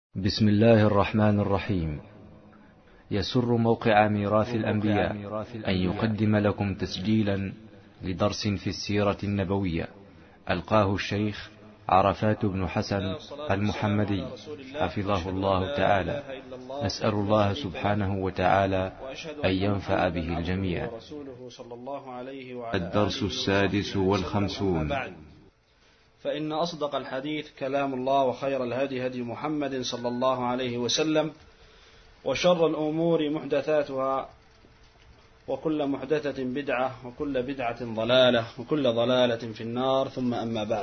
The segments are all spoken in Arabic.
بسم الله الرحمن الرحيم. يسر موقع ميراث الأنبياء أن يقدم لكم تسجيلا لدرس في السيرة النبوية ألقاه الشيخ عرفات بن حسن المحمدي حفظه الله تعالى. نسأل الله سبحانه وتعالى أن ينفع به الجميع. الدرس 56. فإن أصدق الحديث كلام الله، وخير الهدي هدي محمد صلى الله عليه وسلم، وشر الأمور محدثاتها، وكل محدثة بدعة، وكل بدعة ضلالة، وكل ضلالة في النار. ثم أما بعد،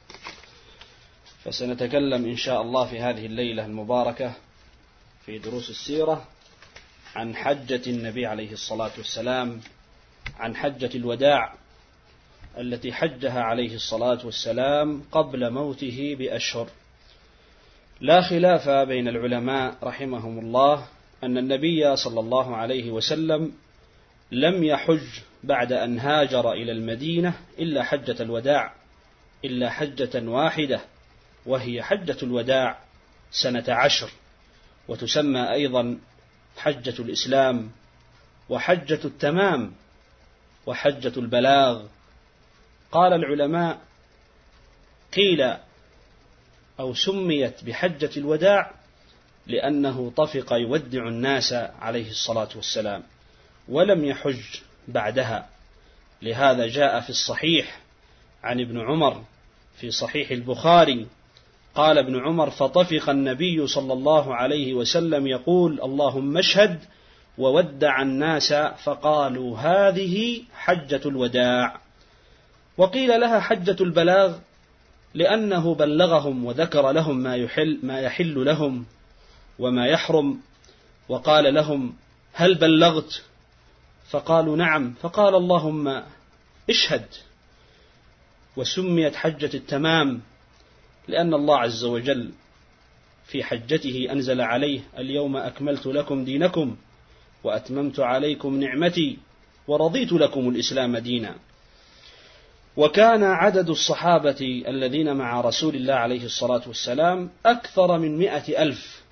فسنتكلم إن شاء الله في هذه الليلة المباركة في دروس السيرة عن حجة النبي عليه الصلاة والسلام، عن حجة الوداع التي حجها عليه الصلاة والسلام قبل موته بأشهر. لا خلاف بين العلماء رحمهم الله أن النبي صلى الله عليه وسلم لم يحج بعد أن هاجر إلى المدينة إلا حجة الوداع، إلا حجة واحدة، وهي حجة الوداع سنة 10، وتسمى أيضا حجة الإسلام، وحجة التمام، وحجة البلاغ. قال العلماء: قيل أو سميت بحجة الوداع لأنه طفق يودع الناس عليه الصلاة والسلام، ولم يحج بعدها. لهذا جاء في الصحيح عن ابن عمر في صحيح البخاري قال ابن عمر: فطفق النبي صلى الله عليه وسلم يقول: اللهم اشهد، وودع الناس فقالوا هذه حجة الوداع. وقيل لها حجة البلاغ لأنه بلغهم وذكر لهم ما يحل لهم وما يحرم، وقال لهم: هل بلغت؟ فقالوا: نعم. فقال: اللهم اشهد. وسميت حجة التمام لأن الله عز وجل في حجته أنزل عليه: اليوم أكملت لكم دينكم وأتممت عليكم نعمتي ورضيت لكم الإسلام دينا. وكان عدد الصحابة الذين مع رسول الله عليه الصلاة والسلام أكثر من 100,000،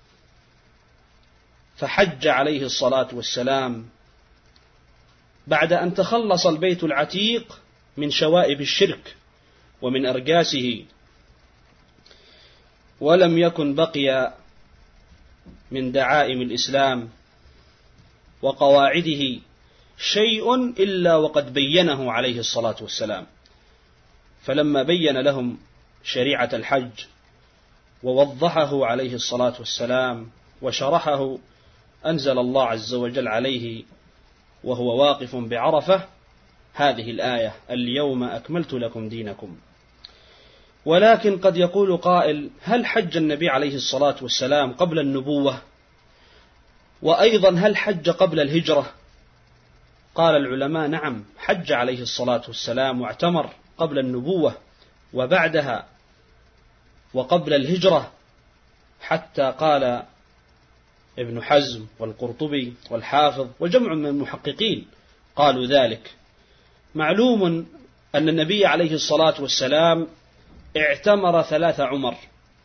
فحج عليه الصلاة والسلام بعد أن تخلص البيت العتيق من شوائب الشرك ومن أرجاسه، ولم يكن بقي من دعائم الإسلام وقواعده شيء إلا وقد بينه عليه الصلاة والسلام. فلما بين لهم شريعة الحج ووضحه عليه الصلاة والسلام وشرحه، أنزل الله عز وجل عليه وهو واقف بعرفة هذه الآية: اليوم أكملت لكم دينكم. ولكن قد يقول قائل: هل حج النبي عليه الصلاة والسلام قبل النبوة؟ وأيضا هل حج قبل الهجرة؟ قال العلماء: نعم، حج عليه الصلاة والسلام واعتمر قبل النبوة وبعدها وقبل الهجرة، حتى قال ابن حزم والقرطبي والحافظ وجمع من المحققين قالوا ذلك. معلوم أن النبي عليه الصلاة والسلام اعتمر 3 عمر،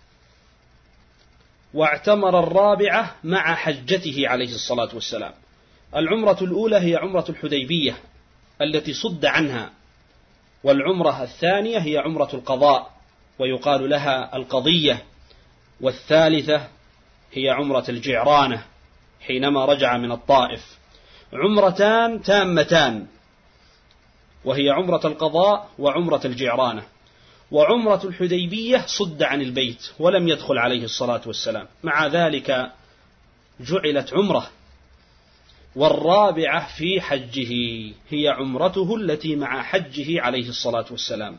واعتمر الرابعة مع حجته عليه الصلاة والسلام. العمرة الأولى هي عمرة الحديبية التي صد عنها، والعمرة الثانية هي عمرة القضاء ويقال لها القضية، والثالثة هي عمرة الجعرانة حينما رجع من الطائف. عمرتان تامتان، وهي عمرة القضاء وعمرة الجعرانة. وعمرة الحديبية صد عن البيت ولم يدخل عليه الصلاة والسلام، مع ذلك جعلت عمرة. والرابعة في حجه هي عمرته التي مع حجه عليه الصلاة والسلام.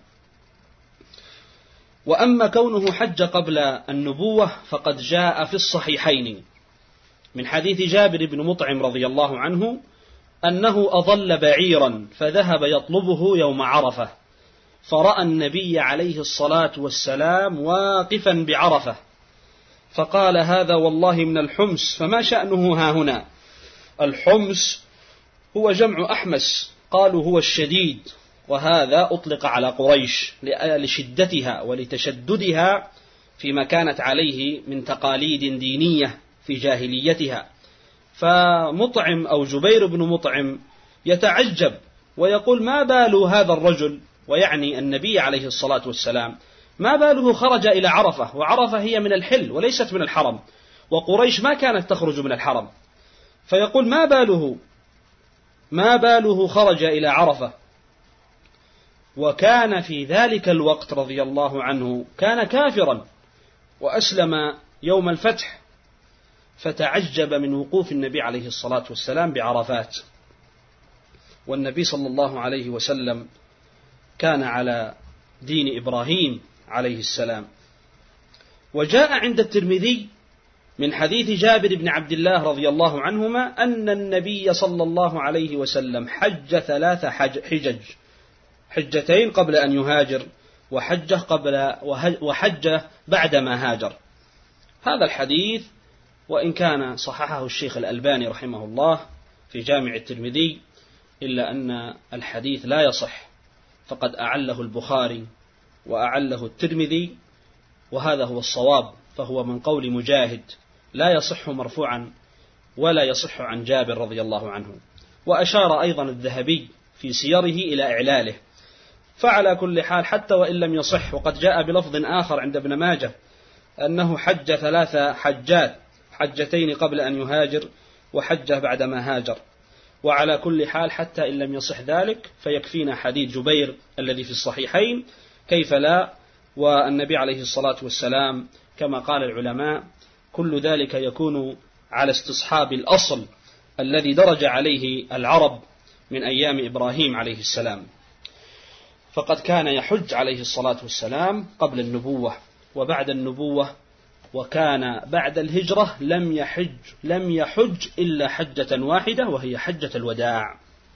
وأما كونه حج قبل النبوة فقد جاء في الصحيحين من حديث جابر بن مطعم رضي الله عنه أنه أضل بعيرا فذهب يطلبه يوم عرفة، فرأى النبي عليه الصلاة والسلام واقفا بعرفة، فقال: هذا والله من الحمس. فما شأنه ها هنا؟ الحمس هو جمع أحمس، قالوا هو الشديد، وهذا أطلق على قريش لشدتها ولتشددها فيما كانت عليه من تقاليد دينية في جاهليتها. فمطعم أو جبير بن مطعم يتعجب ويقول: ما بال هذا الرجل، ويعني النبي عليه الصلاة والسلام، ما باله خرج إلى عرفة، وعرفة هي من الحل وليست من الحرم، وقريش ما كانت تخرج من الحرم، فيقول: ما باله خرج إلى عرفة. وكان في ذلك الوقت رضي الله عنه كان كافرا وأسلم يوم الفتح، فتعجب من وقوف النبي عليه الصلاة والسلام بعرفات. والنبي صلى الله عليه وسلم كان على دين إبراهيم عليه السلام. وجاء عند الترمذي من حديث جابر بن عبد الله رضي الله عنهما أن النبي صلى الله عليه وسلم حج 3 حجج، حجتين قبل أن يهاجر، وحج بعدما هاجر. هذا الحديث وإن كان صححه الشيخ الألباني رحمه الله في جامع الترمذي، إلا أن الحديث لا يصح، فقد أعله البخاري وأعله الترمذي، وهذا هو الصواب، فهو من قول مجاهد، لا يصح مرفوعا ولا يصح عن جابر رضي الله عنه. وأشار أيضا الذهبي في سيره إلى إعلاله. فعلى كل حال حتى وإن لم يصح، وقد جاء بلفظ آخر عند ابن ماجه أنه حج 3 حجات، حجتين قبل أن يهاجر وحجة بعدما هاجر. وعلى كل حال حتى إن لم يصح ذلك فيكفينا حديث جبير الذي في الصحيحين، كيف لا، والنبي عليه الصلاة والسلام كما قال العلماء كل ذلك يكون على استصحاب الأصل الذي درج عليه العرب من أيام إبراهيم عليه السلام. فقد كان يحج عليه الصلاة والسلام قبل النبوة وبعد النبوة، وكان بعد الهجرة لم يحج إلا حجة واحدة وهي حجة الوداع.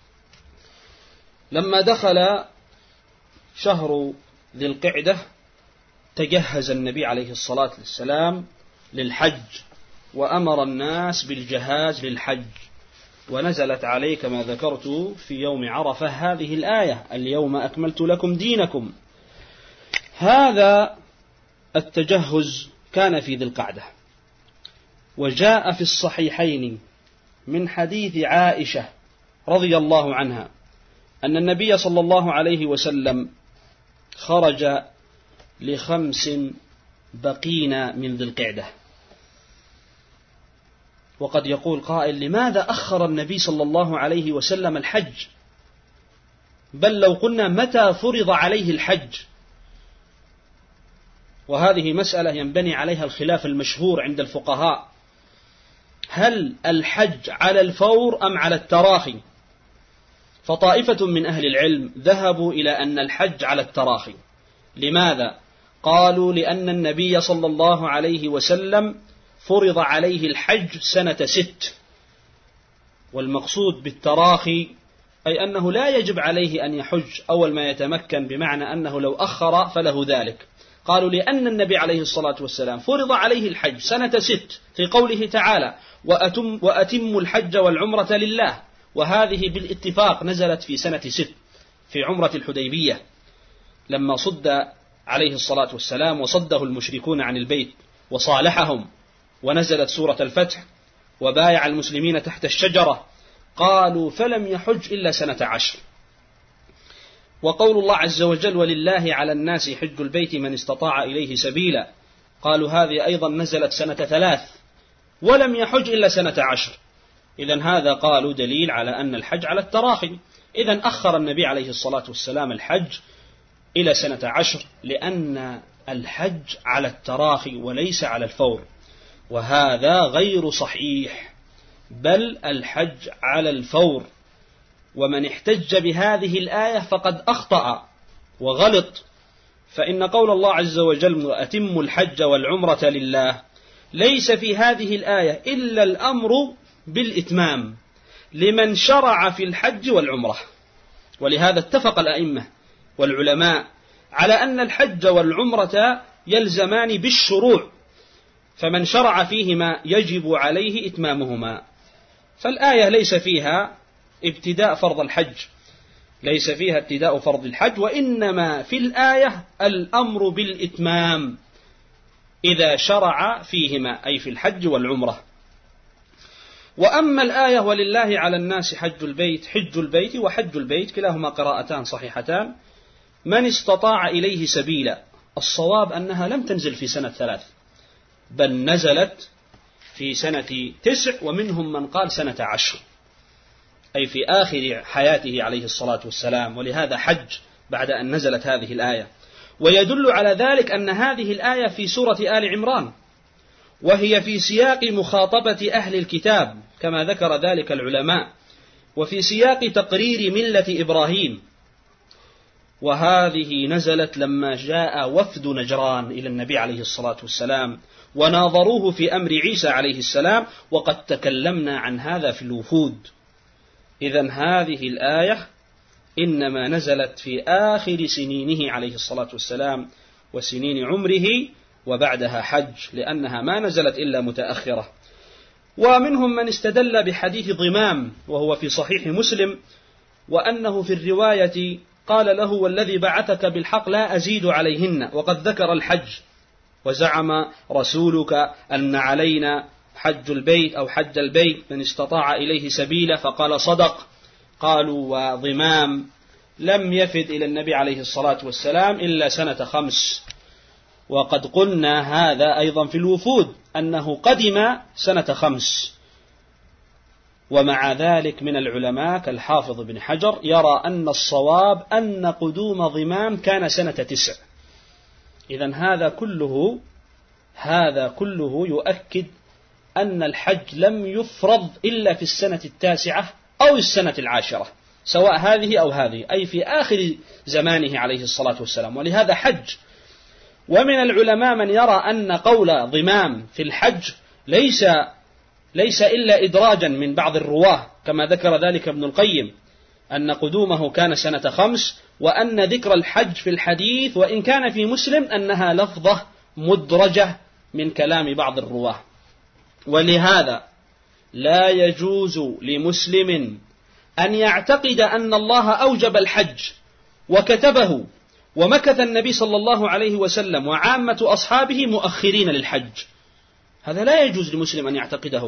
لما دخل شهر ذي القعدة تجهز النبي عليه الصلاة والسلام للحج، وأمر الناس بالجهاز للحج، ونزلت عليه كما ذكرت في يوم عرفة هذه الآية: اليوم أكملت لكم دينكم. هذا التجهز كان في ذي القعدة. وجاء في الصحيحين من حديث عائشة رضي الله عنها أن النبي صلى الله عليه وسلم خرج ل5 بقين من ذي القعدة. وقد يقول قائل: لماذا أخر النبي صلى الله عليه وسلم الحج؟ بل لو قلنا متى فرض عليه الحج؟ وهذه مسألة ينبني عليها الخلاف المشهور عند الفقهاء: هل الحج على الفور أم على التراخي؟ فطائفة من أهل العلم ذهبوا إلى أن الحج على التراخي. لماذا؟ قالوا: لأن النبي صلى الله عليه وسلم فرض عليه الحج سنة 6، والمقصود بالتراخي أي أنه لا يجب عليه أن يحج أول ما يتمكن، بمعنى أنه لو أخر فله ذلك. قالوا: لأن النبي عليه الصلاة والسلام فرض عليه الحج سنة 6 في قوله تعالى: وأتم الحج والعمرة لله، وهذه بالاتفاق نزلت في سنة 6 في عمرة الحديبية، لما صد عليه الصلاة والسلام وصده المشركون عن البيت وصالحهم، ونزلت سورة الفتح وبايع المسلمين تحت الشجرة. قالوا: فلم يحج إلا سنة 10. وقول الله عز وجل: ولله على الناس حج البيت من استطاع إليه سبيلا، قالوا هذه أيضا نزلت سنة 3 ولم يحج إلا سنة 10. إذن هذا قالوا دليل على أن الحج على التراخي. إذن أخر النبي عليه الصلاة والسلام الحج إلى سنة 10 لأن الحج على التراخي وليس على الفور، وهذا غير صحيح، بل الحج على الفور. ومن احتج بهذه الآية فقد أخطأ وغلط، فإن قول الله عز وجل: وأتم الحج والعمرة لله، ليس في هذه الآية إلا الأمر بالإتمام لمن شرع في الحج والعمرة. ولهذا اتفق الأئمة والعلماء على أن الحج والعمرة يلزمان بالشروع، فمن شرع فيهما يجب عليه إتمامهما. فالآية ليس فيها ابتداء فرض الحج، ليس فيها ابتداء فرض الحج، وإنما في الآية الأمر بالإتمام إذا شرع فيهما، أي في الحج والعمرة. وأما الآية ولله على الناس حج البيت وحج البيت كلاهما قراءتان صحيحتان، من استطاع إليه سبيلا، الصواب أنها لم تنزل في سنة 3 بل نزلت في سنة 9، ومنهم من قال سنة 10، أي في آخر حياته عليه الصلاة والسلام، ولهذا حج بعد أن نزلت هذه الآية. ويدل على ذلك أن هذه الآية في سورة آل عمران، وهي في سياق مخاطبة أهل الكتاب كما ذكر ذلك العلماء، وفي سياق تقرير ملة إبراهيم. وهذه نزلت لما جاء وفد نجران إلى النبي عليه الصلاة والسلام وناظروه في أمر عيسى عليه السلام، وقد تكلمنا عن هذا في الوفود. إذن هذه الآية إنما نزلت في آخر سنينه عليه الصلاة والسلام وسنين عمره، وبعدها حج، لأنها ما نزلت إلا متأخرة. ومنهم من استدل بحديث ضمام وهو في صحيح مسلم، وأنه في الرواية قال له والذي بعثك بالحق لا أزيد عليهن، وقد ذكر الحج، وزعم رسولك أن علينا حج البيت أو حج البيت من استطاع إليه سبيلا، فقال صدق. قالوا وضمام لم يفد إلى النبي عليه الصلاة والسلام إلا سنة 5، وقد قلنا هذا أيضا في الوفود أنه قدم سنة 5. ومع ذلك من العلماء كالحافظ بن حجر يرى أن الصواب أن قدوم ضمام كان سنة 9. إذن هذا كله يؤكد أن الحج لم يفرض إلا في السنة 9 أو السنة 10، سواء هذه أو هذه، أي في آخر زمانه عليه الصلاة والسلام، ولهذا حج. ومن العلماء من يرى أن قول ضمام في الحج ليس إلا إدراجا من بعض الرواه، كما ذكر ذلك ابن القيم، أن قدومه كان سنة 5، وأن ذكر الحج في الحديث وإن كان في مسلم أنها لفظة مدرجة من كلام بعض الرواه. ولهذا لا يجوز لمسلم أن يعتقد أن الله أوجب الحج وكتبه ومكث النبي صلى الله عليه وسلم وعامة أصحابه مؤخرين للحج. هذا لا يجوز لمسلم أن يعتقده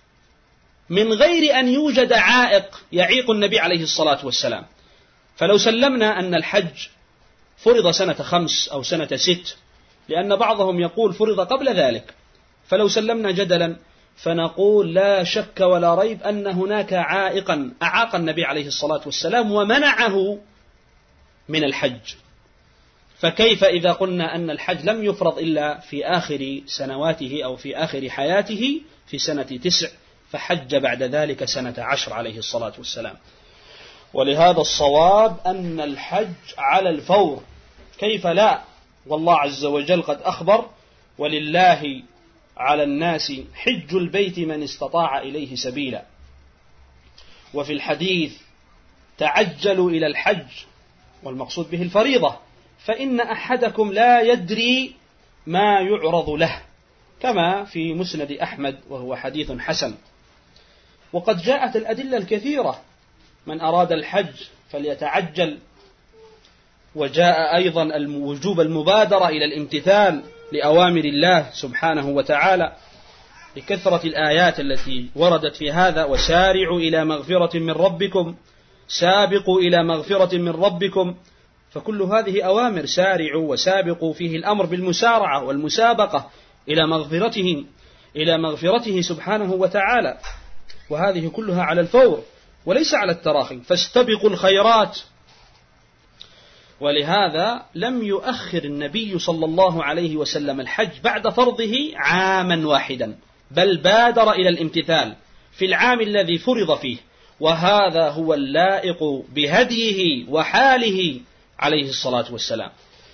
من غير أن يوجد عائق يعيق النبي عليه الصلاة والسلام. فلو سلمنا أن الحج فرض سنة 5 أو سنة 6، لأن بعضهم يقول فرض قبل ذلك، فلو سلمنا جدلا فنقول لا شك ولا ريب أن هناك عائقا أعاق النبي عليه الصلاة والسلام ومنعه من الحج. فكيف إذا قلنا أن الحج لم يفرض إلا في آخر سنواته أو في آخر حياته في سنة 9، فحج بعد ذلك سنة 10 عليه الصلاة والسلام. ولهذا الصواب أن الحج على الفور، كيف لا، والله عز وجل قد أخبر ولله على الناس حج البيت من استطاع إليه سبيلا. وفي الحديث تعجلوا إلى الحج، والمقصود به الفريضة، فإن أحدكم لا يدري ما يعرض له، كما في مسند أحمد وهو حديث حسن. وقد جاءت الأدلة الكثيرة، من أراد الحج فليتعجل. وجاء أيضا وجوب المبادرة إلى الامتثال لأوامر الله سبحانه وتعالى لكثرة الآيات التي وردت في هذا: وسارعوا إلى مغفرة من ربكم، سابقوا إلى مغفرة من ربكم. فكل هذه أوامر، سارعوا وسابقوا، فيه الأمر بالمسارعة والمسابقة إلى مغفرته سبحانه وتعالى، وهذه كلها على الفور وليس على التراخي، فاستبقوا الخيرات. ولهذا لم يؤخر النبي صلى الله عليه وسلم الحج بعد فرضه عاما واحدا، بل بادر إلى الامتثال في العام الذي فرض فيه، وهذا هو اللائق بهديه وحاله عليه الصلاة والسلام.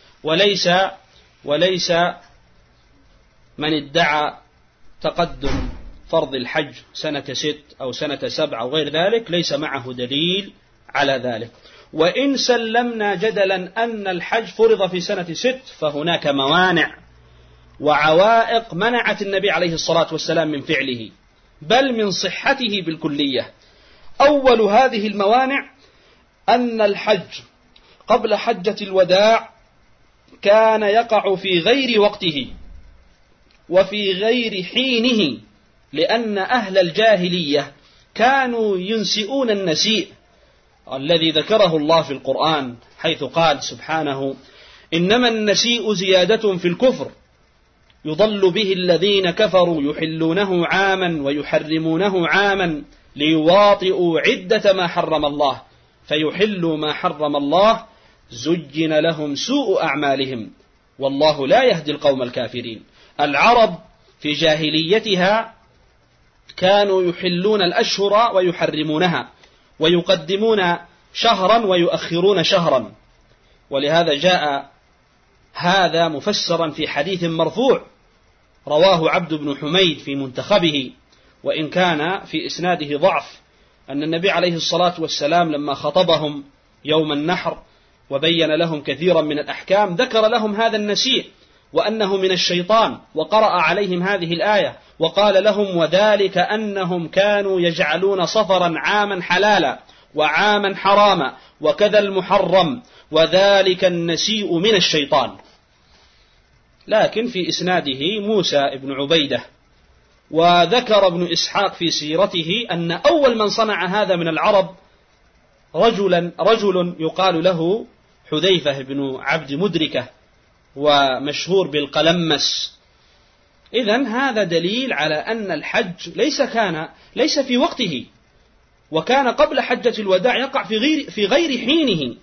وليس من ادعى تقدم فرض الحج سنة 6 أو سنة 7 أو غير ذلك ليس معه دليل على ذلك. وإن سلمنا جدلا أن الحج فرض في سنة 6، فهناك موانع وعوائق منعت النبي عليه الصلاة والسلام من فعله، بل من صحته بالكلية. أول هذه الموانع أن الحج قبل حجة الوداع كان يقع في غير وقته، وفي غير حينه، لأن أهل الجاهلية كانوا ينسئون النسيء الذي ذكره الله في القرآن، حيث قال سبحانه: إنما النسيء زيادة في الكفر يضل به الذين كفروا يحلونه عاما ويحرمونه عاما ليواطئوا عدة ما حرم الله فيحلوا ما حرم الله زين لهم سوء أعمالهم والله لا يهدي القوم الكافرين. العرب في جاهليتها كانوا يحلون الأشهر ويحرمونها، ويقدمون شهرا ويؤخرون شهرا، ولهذا جاء هذا مفسرا في حديث مرفوع رواه عبد بن حميد في منتخبه، وإن كان في إسناده ضعف، أن النبي عليه الصلاة والسلام لما خطبهم يوم النحر وبين لهم كثيرا من الأحكام ذكر لهم هذا النسيء وأنه من الشيطان، وقرأ عليهم هذه الآية وقال لهم: وذلك أنهم كانوا يجعلون صفرا عاما حلالا وعاما حراما وكذا المحرم وذلك النسيء من الشيطان. لكن في إسناده موسى بن عبيدة. وذكر ابن إسحاق في سيرته أن أول من صنع هذا من العرب رجل يقال له حذيفة بن عبد مدركة، ومشهور بالقلمس. إذن هذا دليل على أن الحج ليس في وقته، وكان قبل حجة الوداع يقع في غير حينه.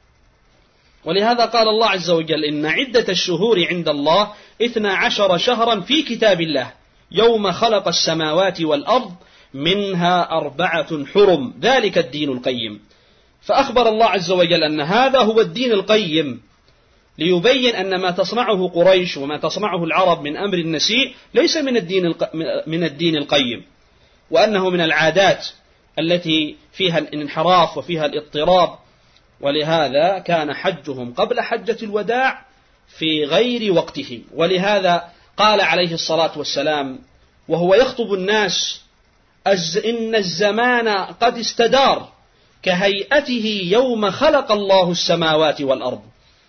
ولهذا قال الله عز وجل: إن عدة الشهور عند الله 12 شهرا في كتاب الله يوم خلق السماوات والأرض منها 4 حرم ذلك الدين القيم. فأخبر الله عز وجل أن هذا هو الدين القيم، ليبين أن ما تصنعه قريش وما تصنعه العرب من أمر النسيء ليس من الدين القيم، وأنه من العادات التي فيها الانحراف وفيها الاضطراب. ولهذا كان حجهم قبل حجة الوداع في غير وقته. ولهذا قال عليه الصلاة والسلام وهو يخطب الناس: إن الزمان قد استدار كهيئته يوم خلق الله السماوات والأرض.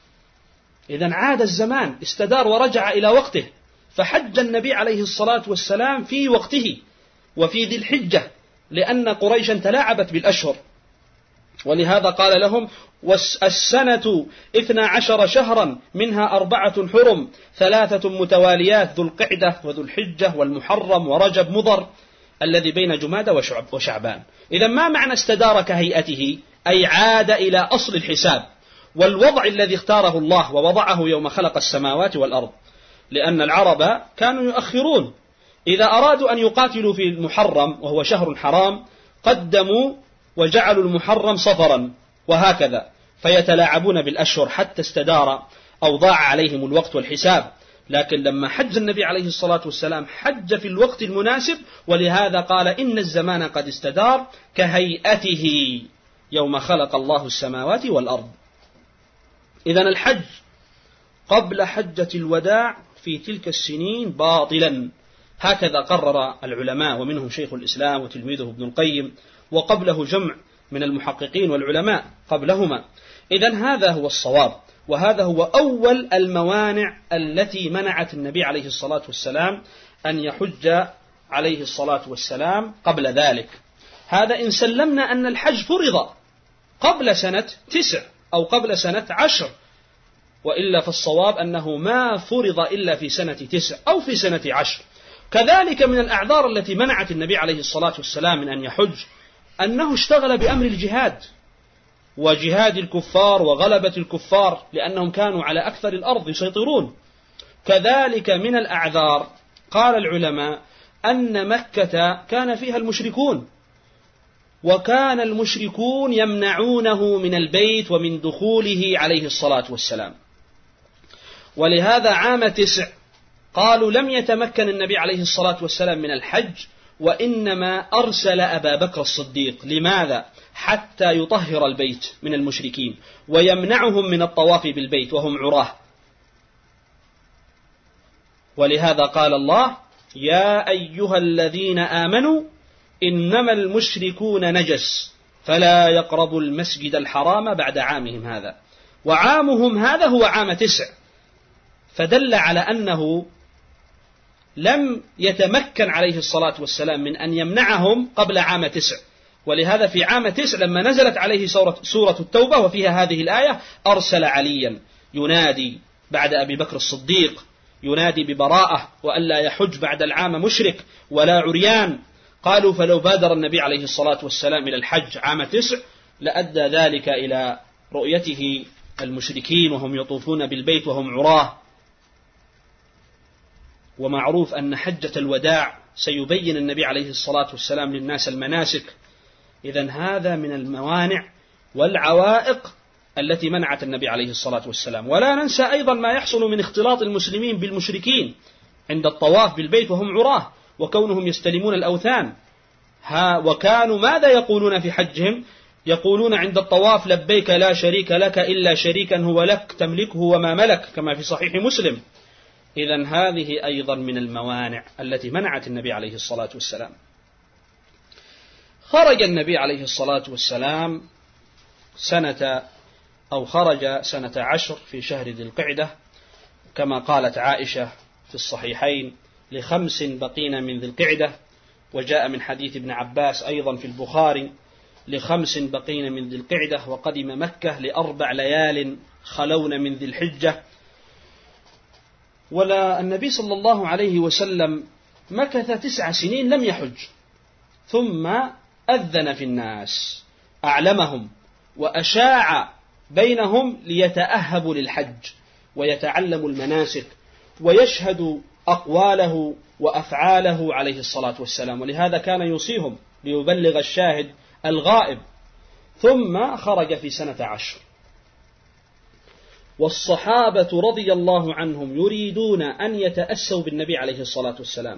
إذن عاد الزمان، استدار ورجع إلى وقته، فحج النبي عليه الصلاة والسلام في وقته وفي ذي الحجة، لأن قريشا تلاعبت بالأشهر. ولهذا قال لهم: والسنة 12 شهرا منها 4 حرم 3 متواليات ذو القعدة وذو الحجة والمحرم ورجب مضر الذي بين جمادى وشعبان. إذا ما معنى استدار كهيئته؟ أي عاد إلى أصل الحساب والوضع الذي اختاره الله ووضعه يوم خلق السماوات والأرض. لأن العرب كانوا يؤخرون، إذا أرادوا أن يقاتلوا في المحرم وهو شهر حرام قدموا وجعلوا المحرم صفرا، وهكذا، فيتلاعبون بالأشهر حتى استدار أو ضاع عليهم الوقت والحساب. لكن لما حج النبي عليه الصلاة والسلام حج في الوقت المناسب، ولهذا قال: إن الزمان قد استدار كهيئته يوم خلق الله السماوات والأرض. إذن الحج قبل حجة الوداع في تلك السنين باطلا، هكذا قرر العلماء، ومنهم شيخ الإسلام وتلميذه ابن القيم، وقبله جمع من المحققين والعلماء قبلهما. إذن هذا هو الصواب، وهذا هو أول الموانع التي منعت النبي عليه الصلاة والسلام أن يحج عليه الصلاة والسلام قبل ذلك. هذا إن سلمنا أن الحج فرض قبل سنة 9 أو قبل سنة 10، وإلا فالصواب أنه ما فرض إلا في سنة 9 أو في سنة 10. كذلك من الأعذار التي منعت النبي عليه الصلاة والسلام من أن يحج أنه اشتغل بأمر الجهاد وجهاد الكفار وغلبة الكفار، لأنهم كانوا على أكثر الأرض يسيطرون. كذلك من الأعذار قال العلماء أن مكة كان فيها المشركون، وكان المشركون يمنعونه من البيت ومن دخوله عليه الصلاة والسلام. ولهذا عام 9 قالوا لم يتمكن النبي عليه الصلاة والسلام من الحج، وإنما أرسل أبا بكر الصديق. لماذا؟ حتى يطهر البيت من المشركين ويمنعهم من الطواف بالبيت وهم عراه. ولهذا قال الله: يا أيها الذين آمنوا إنما المشركون نجس فلا يقربوا المسجد الحرام بعد عامهم هذا. وعامهم هذا هو عام 9، فدل على أنه لم يتمكن عليه الصلاة والسلام من أن يمنعهم قبل عام 9، ولهذا في عام 9 لما نزلت عليه سورة التوبة وفيها هذه الآية أرسل عليا ينادي بعد أبي بكر الصديق، ينادي ببراءة وألا يحج بعد العام مشرك ولا عريان. قالوا فلو بادر النبي عليه الصلاة والسلام إلى الحج عام 9 لأدى ذلك إلى رؤيته المشركين وهم يطوفون بالبيت وهم عراه. ومعروف أن حجة الوداع سيبين النبي عليه الصلاة والسلام للناس المناسك. إذن هذا من الموانع والعوائق التي منعت النبي عليه الصلاة والسلام. ولا ننسى أيضا ما يحصل من اختلاط المسلمين بالمشركين عند الطواف بالبيت وهم عراه، وكونهم يستلمون الأوثان. وكانوا ماذا يقولون في حجهم؟ يقولون عند الطواف لبيك لا شريك لك إلا شريكا هو لك تملكه وما ملك، كما في صحيح مسلم. إذن هذه أيضا من الموانع التي منعت النبي عليه الصلاة والسلام. خرج النبي عليه الصلاة والسلام خرج سنة 10 في شهر ذي القعدة، كما قالت عائشة في الصحيحين: ل5 بقين من ذي القعدة. وجاء من حديث ابن عباس أيضا في البخاري: ل5 بقين من ذي القعدة. وقدم مكة ل4 ليال خلون من ذي الحجة. ولا النبي صلى الله عليه وسلم مكث 9 سنين لم يحج، ثم أذن في الناس، أعلمهم وأشاع بينهم ليتأهبوا للحج ويتعلموا المناسك ويشهدوا أقواله وأفعاله عليه الصلاة والسلام. ولهذا كان يوصيهم ليبلغ الشاهد الغائب. ثم خرج في سنة 10، والصحابة رضي الله عنهم يريدون أن يتأسوا بالنبي عليه الصلاة والسلام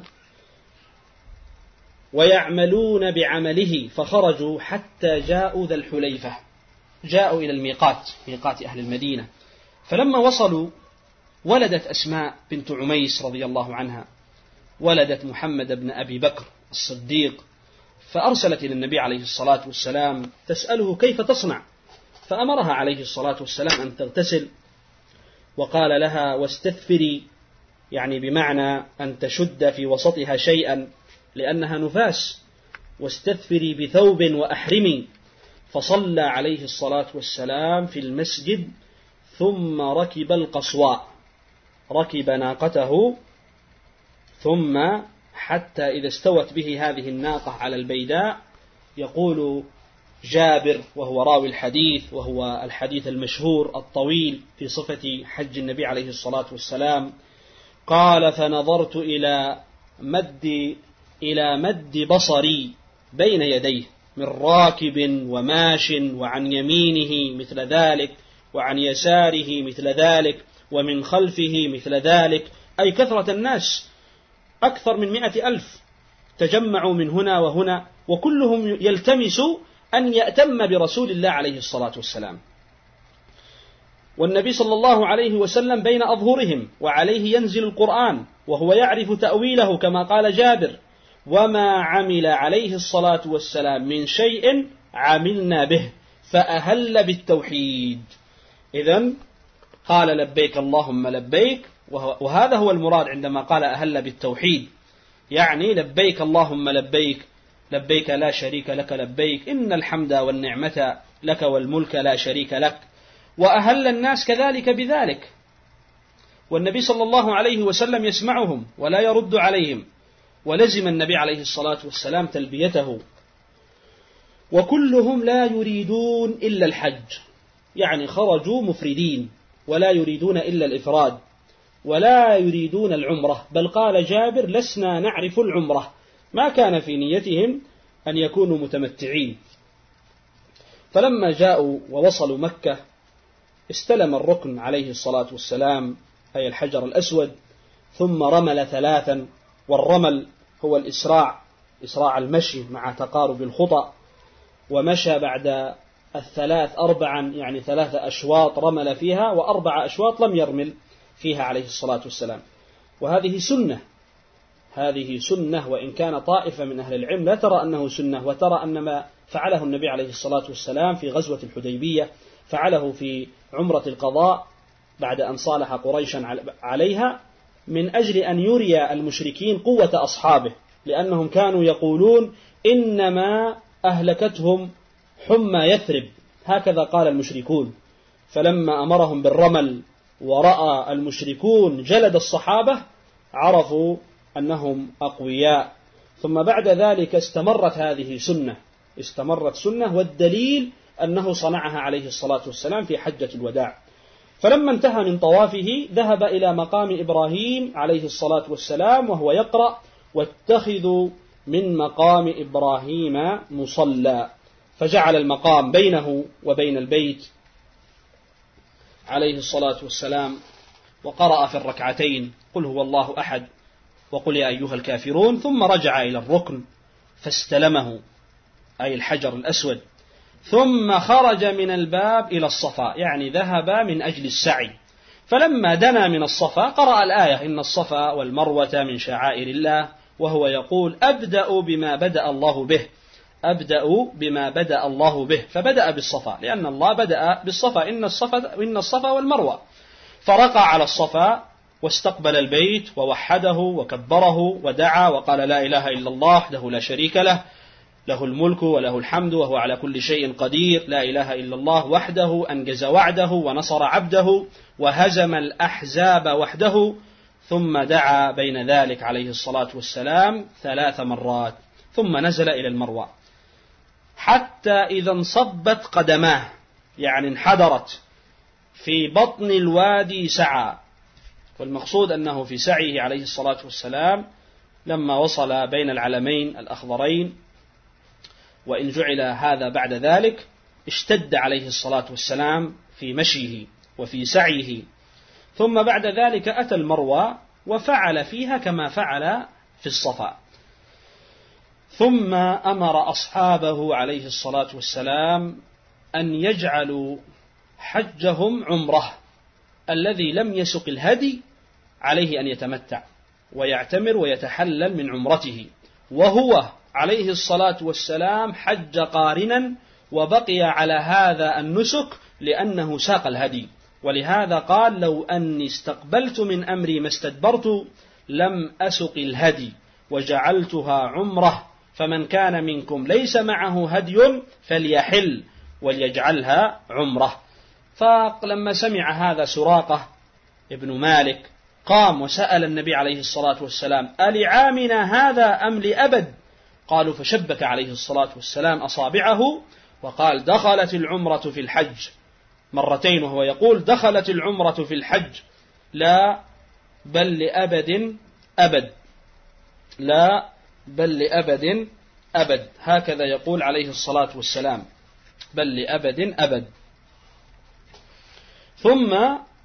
ويعملون بعمله، فخرجوا حتى جاءوا ذا الحليفة، جاءوا إلى الميقات، ميقات أهل المدينة. فلما وصلوا ولدت أسماء بنت عميس رضي الله عنها، ولدت محمد بن أبي بكر الصديق، فأرسلت إلى النبي عليه الصلاة والسلام تسأله كيف تصنع، فأمرها عليه الصلاة والسلام أن تغتسل، وقال لها: واستثفري، يعني بمعنى أن تشد في وسطها شيئا لأنها نفاس، واستثفري بثوب وأحرمي. فصلى عليه الصلاة والسلام في المسجد، ثم ركب القصواء، ركب ناقته، ثم حتى إذا استوت به هذه الناقة على البيداء، يقول جابر وهو راوي الحديث، وهو الحديث المشهور الطويل في صفة حج النبي عليه الصلاة والسلام، قال: فنظرت إلى مد بصري بين يديه من راكب وماش، وعن يمينه مثل ذلك، وعن يساره مثل ذلك، ومن خلفه مثل ذلك، أي كثرة الناس، أكثر من 100,000 تجمعوا من هنا وهنا، وكلهم يلتمس أن يأتم برسول الله عليه الصلاة والسلام. والنبي صلى الله عليه وسلم بين أظهرهم، وعليه ينزل القرآن، وهو يعرف تأويله كما قال جابر: وما عمل عليه الصلاة والسلام من شيء عملنا به، فأهل بالتوحيد. إذن قال: لبيك اللهم لبيك، وهذا هو المراد عندما قال أهل بالتوحيد، يعني لبيك اللهم لبيك، لبيك لا شريك لك لبيك، إن الحمد والنعمة لك والملك لا شريك لك. وأهل الناس كذلك بذلك، والنبي صلى الله عليه وسلم يسمعهم ولا يرد عليهم، ولزم النبي عليه الصلاة والسلام تلبيته. وكلهم لا يريدون إلا الحج، يعني خرجوا مفردين ولا يريدون إلا الإفراد، ولا يريدون العمرة، بل قال جابر: لسنا نعرف العمرة، ما كان في نيتهم أن يكونوا متمتعين. فلما جاءوا ووصلوا مكة استلم الركن عليه الصلاة والسلام، أي الحجر الأسود، ثم رمل 3، والرمل هو الإسراع المشي مع تقارب الخطأ، ومشى بعد 3 4، يعني 3 أشواط رمل فيها، و4 أشواط لم يرمل فيها عليه الصلاة والسلام. وهذه سنة، وإن كان طائفة من أهل العلم لا ترى أنه سنة، وترى أن ما فعله النبي عليه الصلاة والسلام في غزوة الحديبية فعله في عمرة القضاء بعد أن صالح قريشا عليها، من أجل أن يري المشركين قوة أصحابه، لأنهم كانوا يقولون إنما أهلكتهم حمى يثرب، هكذا قال المشركون. فلما أمرهم بالرمل ورأى المشركون جلد الصحابة عرفوا أنهم أقوياء. ثم بعد ذلك استمرت هذه سنة، والدليل أنه صنعها عليه الصلاة والسلام في حجة الوداع. فلما انتهى من طوافه ذهب إلى مقام إبراهيم عليه الصلاة والسلام وهو يقرأ: واتخذوا من مقام إبراهيم مصلى، فجعل المقام بينه وبين البيت عليه الصلاة والسلام، وقرأ في الركعتين قل هو الله أحد وقل يا أيها الكافرون، ثم رجع إلى الركن فاستلمه أي الحجر الأسود، ثم خرج من الباب إلى الصفا، يعني ذهب من أجل السعي. فلما دنا من الصفا قرأ الآية: إن الصفا والمروة من شعائر الله، وهو يقول: أبدأ بما بدأ الله به، فبدأ بالصفا لأن الله بدأ بالصفا، إن الصفا والمروة. فرقى على الصفا واستقبل البيت ووحده وكبره ودعا وقال: لا إله إلا الله وحده لا شريك له، له الملك وله الحمد وهو على كل شيء قدير، لا إله إلا الله وحده أنجز وعده ونصر عبده وهزم الأحزاب وحده. ثم دعا بين ذلك عليه الصلاة والسلام 3 مرات، ثم نزل إلى المروة حتى إذا انصبت قدماه، يعني انحدرت في بطن الوادي سعى. والمقصود أنه في سعيه عليه الصلاة والسلام لما وصل بين العلمين الأخضرين، وإن جعل هذا بعد ذلك، اشتد عليه الصلاة والسلام في مشيه وفي سعيه. ثم بعد ذلك أتى المروة وفعل فيها كما فعل في الصفا. ثم أمر أصحابه عليه الصلاة والسلام أن يجعلوا حجهم عمره، الذي لم يسق الهدي عليه أن يتمتع ويعتمر ويتحلل من عمرته، وهو عليه الصلاة والسلام حج قارنا وبقي على هذا النسك لأنه ساق الهدي. ولهذا قال: لو أني استقبلت من أمري ما استدبرت لم أسق الهدي وجعلتها عمره، فمن كان منكم ليس معه هدي فليحل وليجعلها عمره. فلما سمع هذا سراقة ابن مالك قام وسأل النبي عليه الصلاة والسلام: ألعامنا هذا أم لأبد؟ قالوا: فشبك عليه الصلاة والسلام أصابعه وقال: دخلت العمرة في الحج مرتين، وهو يقول: دخلت العمرة في الحج لا بل لأبد أبد، لا بل لأبد أبد، هكذا يقول عليه الصلاة والسلام: بل لأبد أبد. ثم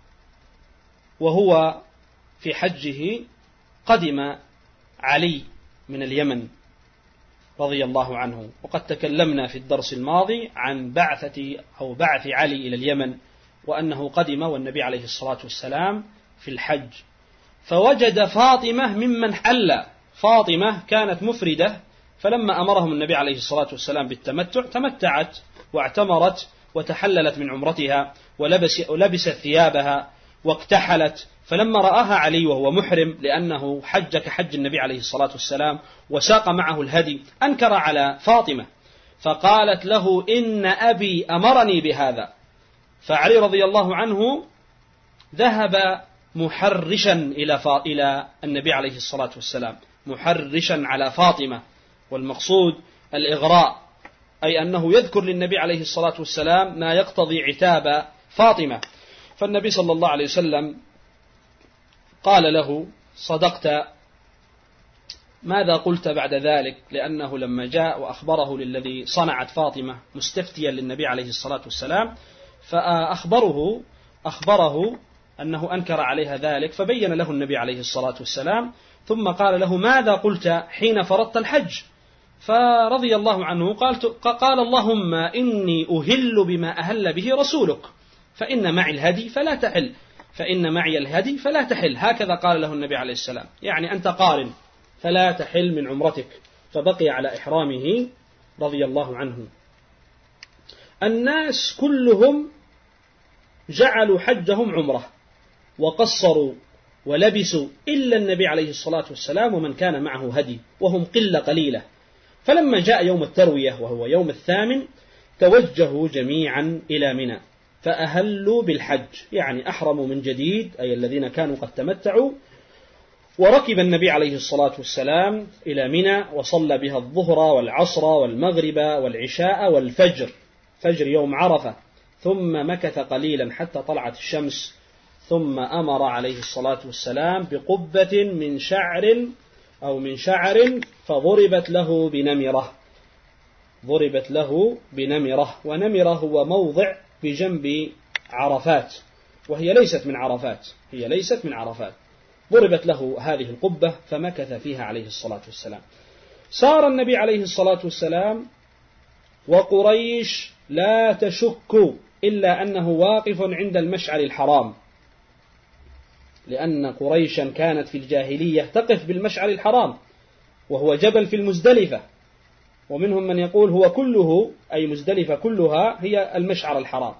وهو في حجه قدم علي من اليمن رضي الله عنه، وقد تكلمنا في الدرس الماضي عن بعث علي إلى اليمن، وأنه قدم والنبي عليه الصلاة والسلام في الحج، فوجد فاطمة ممن حل. فاطمة كانت مفردة، فلما أمرهم النبي عليه الصلاة والسلام بالتمتع تمتعت واعتمرت وتحللت من عمرتها ولبست ثيابها واكتحلت. فلما رآها علي وهو محرم، لأنه حج كحج النبي عليه الصلاة والسلام وساق معه الهدي، أنكر على فاطمة فقالت له: إن أبي أمرني بهذا. فعلي رضي الله عنه ذهب محرشا إلى النبي عليه الصلاة والسلام، محرشا على فاطمة، والمقصود الإغراء، أي أنه يذكر للنبي عليه الصلاة والسلام ما يقتضي عتاب فاطمة. فالنبي صلى الله عليه وسلم قال له: صدقت. ماذا قلت بعد ذلك؟ لأنه لما جاء وأخبره للذي صنعت فاطمة مستفتيا للنبي عليه الصلاة والسلام، فأخبره أنه أنكر عليها ذلك، فبين له النبي عليه الصلاة والسلام، ثم قال له: ماذا قلت حين فرضت الحج؟ فرضي الله عنه قال: اللهم إني أهل بما أهل به رسولك، فإن معي الهدي فلا تحل، فإن معي الهدي فلا تحل. هكذا قال له النبي عليه السلام، يعني أنت قارن فلا تحل من عمرتك، فبقي على إحرامه رضي الله عنه. الناس كلهم جعلوا حجهم عمرة وقصروا ولبسوا إلا النبي عليه الصلاة والسلام ومن كان معه هدي، وهم قلة قليلة. فلما جاء يوم التروية وهو يوم 8 توجهوا جميعا إلى منى فأهلوا بالحج، يعني أحرموا من جديد، أي الذين كانوا قد تمتعوا. وركب النبي عليه الصلاة والسلام إلى منى وصلى بها الظهر والعصر والمغرب والعشاء والفجر، فجر يوم عرفة، ثم مكث قليلا حتى طلعت الشمس، ثم أمر عليه الصلاة والسلام بقبة من شعر فضربت له بنمرة، ونمرة هو موضع بجنب عرفات، وهي ليست من عرفات، ضربت له هذه القبة فمكث فيها عليه الصلاة والسلام. سار النبي عليه الصلاة والسلام وقريش لا تشك إلا أنه واقف عند المشعر الحرام، لأن قريشا كانت في الجاهلية تقف بالمشعر الحرام وهو جبل في المزدلفة، ومنهم من يقول هو كله، أي مزدلفة كلها هي المشعر الحرام.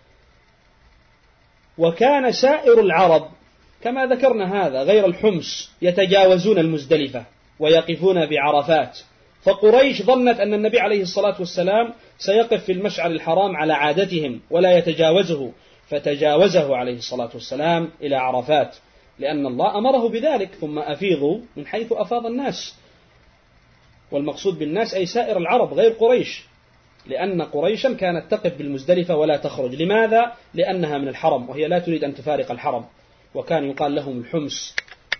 وكان سائر العرب كما ذكرنا هذا غير الحمص يتجاوزون المزدلفة ويقفون بعرفات، فقريش ظنت أن النبي عليه الصلاة والسلام سيقف في المشعر الحرام على عادتهم ولا يتجاوزه، فتجاوزه عليه الصلاة والسلام إلى عرفات، لأن الله أمره بذلك. ثم أفيضوا من حيث أفاض الناس، والمقصود بالناس أي سائر العرب غير قريش، لأن قريشا كانت تقف بالمزدلفة ولا تخرج. لماذا؟ لأنها من الحرم وهي لا تريد أن تفارق الحرم، وكان يقال لهم الحمص.